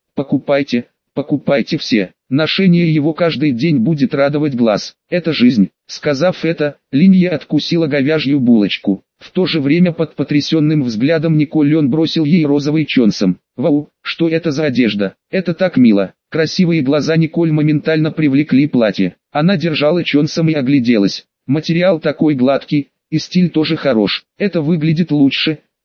Speaker 1: все. Ношение его каждый день будет радовать глаз. Это жизнь. Сказав это, Линье откусила говяжью булочку. В то же время под потрясенным взглядом Николь он бросил ей розовый чонсом. Вау, что это за одежда? Это так мило. Красивые глаза Николь моментально привлекли платье. Она держала чонсом и огляделась. Материал такой гладкий, и стиль тоже хорош. Это выглядит лучше,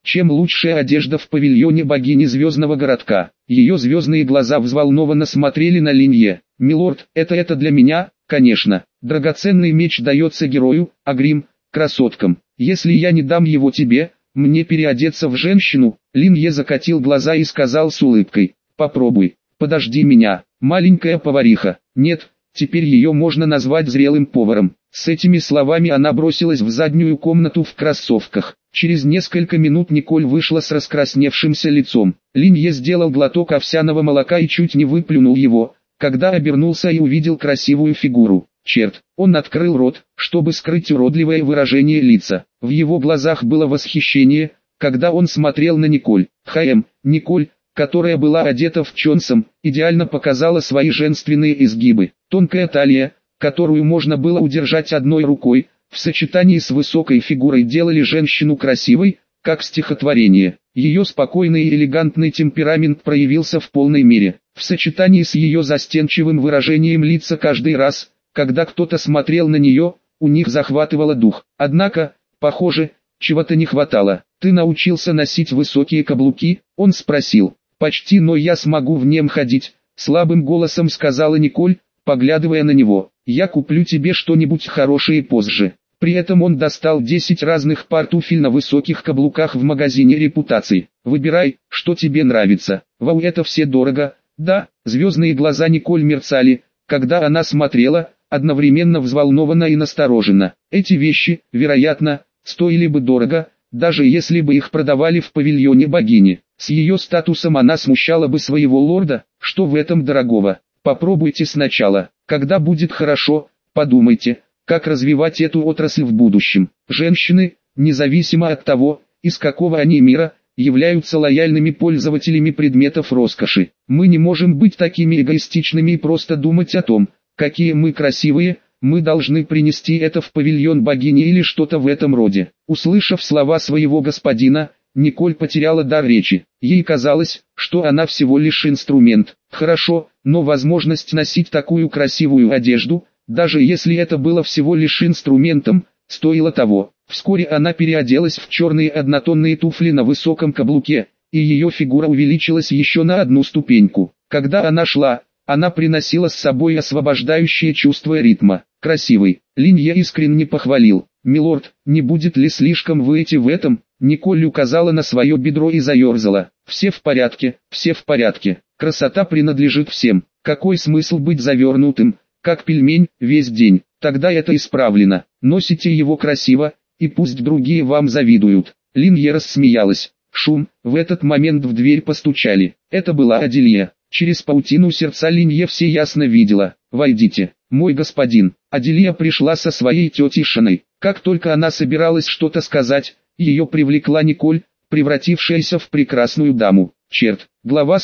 Speaker 1: чем лучшая одежда в павильоне богини звездного городка. Ее звездные глаза взволнованно смотрели на Линье. «Милорд, это для меня, конечно. Драгоценный меч дается герою, а грим – красоткам. Если я не дам его тебе, мне переодеться в женщину». Линье закатил глаза и сказал с улыбкой: «Попробуй, подожди меня, маленькая повариха». Нет, теперь ее можно назвать зрелым поваром. С этими словами она бросилась в заднюю комнату в кроссовках. Через несколько минут Николь вышла с раскрасневшимся лицом. Линье сделал глоток овсяного молока и чуть не выплюнул его, когда обернулся и увидел красивую фигуру. Черт, он открыл рот, чтобы скрыть уродливое выражение лица. В его глазах было восхищение, когда он смотрел на Николь. Николь, которая была одета в чонсом, идеально показала свои женственные изгибы. Тонкая талия, которую можно было удержать одной рукой, в сочетании с высокой фигурой делали женщину красивой, как стихотворение. Ее спокойный и элегантный темперамент проявился в полной мере, в сочетании с ее застенчивым выражением лица каждый раз, когда кто-то смотрел на нее, у них захватывало дух. Однако, похоже, чего-то не хватало. «Ты научился носить высокие каблуки?» – он спросил. «Почти, но я смогу в нем ходить», – слабым голосом сказала Николь, поглядывая на него. «Я куплю тебе что-нибудь хорошее позже». При этом он достал 10 разных пар туфель на высоких каблуках в магазине репутации. «Выбирай, что тебе нравится». «Вау, это все дорого». «Да». Звездные глаза Николь мерцали, когда она смотрела, одновременно взволнованно и настороженно. Эти вещи, вероятно, стоили бы дорого, даже если бы их продавали в павильоне богини. С ее статусом она смущала бы своего лорда. Что в этом дорогого? Попробуйте сначала. Когда будет хорошо, подумайте, как развивать эту отрасль в будущем. Женщины, независимо от того, из какого они мира, являются лояльными пользователями предметов роскоши. Мы не можем быть такими эгоистичными и просто думать о том, какие мы красивые. Мы должны принести это в павильон богини или что-то в этом роде. Услышав слова своего господина, Николь потеряла дар речи. Ей казалось, что она всего лишь инструмент. Хорошо, но возможность носить такую красивую одежду, даже если это было всего лишь инструментом, стоило того. Вскоре она переоделась в черные однотонные туфли на высоком каблуке, и ее фигура увеличилась еще на одну ступеньку. Когда она шла, она приносила с собой освобождающее чувство ритма. «Красивый», Линье искренне похвалил. «Милорд, не будет ли слишком выйти в этом?» Николь указала на свое бедро и заерзала. «Все в порядке, все в порядке. Красота принадлежит всем. Какой смысл быть завернутым, как пельмень, весь день? Тогда это исправлено. Носите его красиво, и пусть другие вам завидуют». Линье рассмеялась. Шум, в этот момент в дверь постучали. Это была Аделье. Через паутину сердца Линье все ясно видела. «Войдите, мой господин». Аделье пришла со своей тетей Шаной. Как только она собиралась что-то сказать, ее привлекла Николь, превратившаяся в прекрасную даму. Черт, глава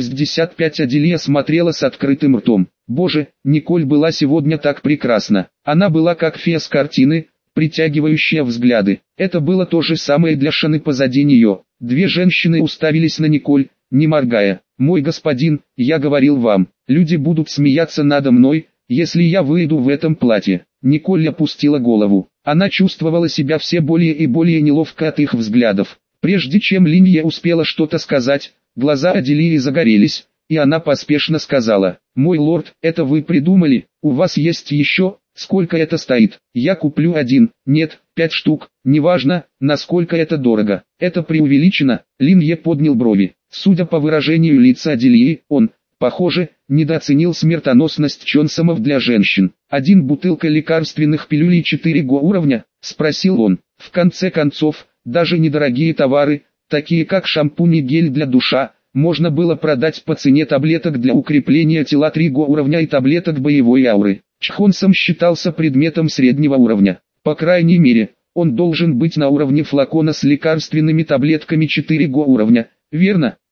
Speaker 1: 165. Аделье смотрела с открытым ртом. Боже, Николь была сегодня так прекрасна. Она была как фея с картины, притягивающая взгляды. Это было то же самое для Шаны позади нее. Две женщины уставились на Николь, не моргая. «Мой господин, я говорил вам, люди будут смеяться надо мной, если я выйду в этом платье». Николь опустила голову. Она чувствовала себя все более и более неловко от их взглядов. Прежде чем Линье успела что-то сказать, глаза Аделии загорелись, и она поспешно сказала: «Мой лорд, это вы придумали? У вас есть еще? Сколько это стоит? Я куплю 1, нет, 5 штук, неважно, насколько это дорого». «Это преувеличено?» Линье поднял брови. Судя по выражению лица Аделии, он, похоже, недооценил смертоносность чонсомов для женщин. «1 бутылка лекарственных пилюлей 4 уровня?» – спросил он. В конце концов, даже недорогие товары, такие как шампунь и гель для душа, можно было продать по цене таблеток для укрепления тела 3 уровня и таблеток боевой ауры. Чхонсом считался предметом среднего уровня. По крайней мере, он должен быть на уровне флакона с лекарственными таблетками 4 уровня, верно?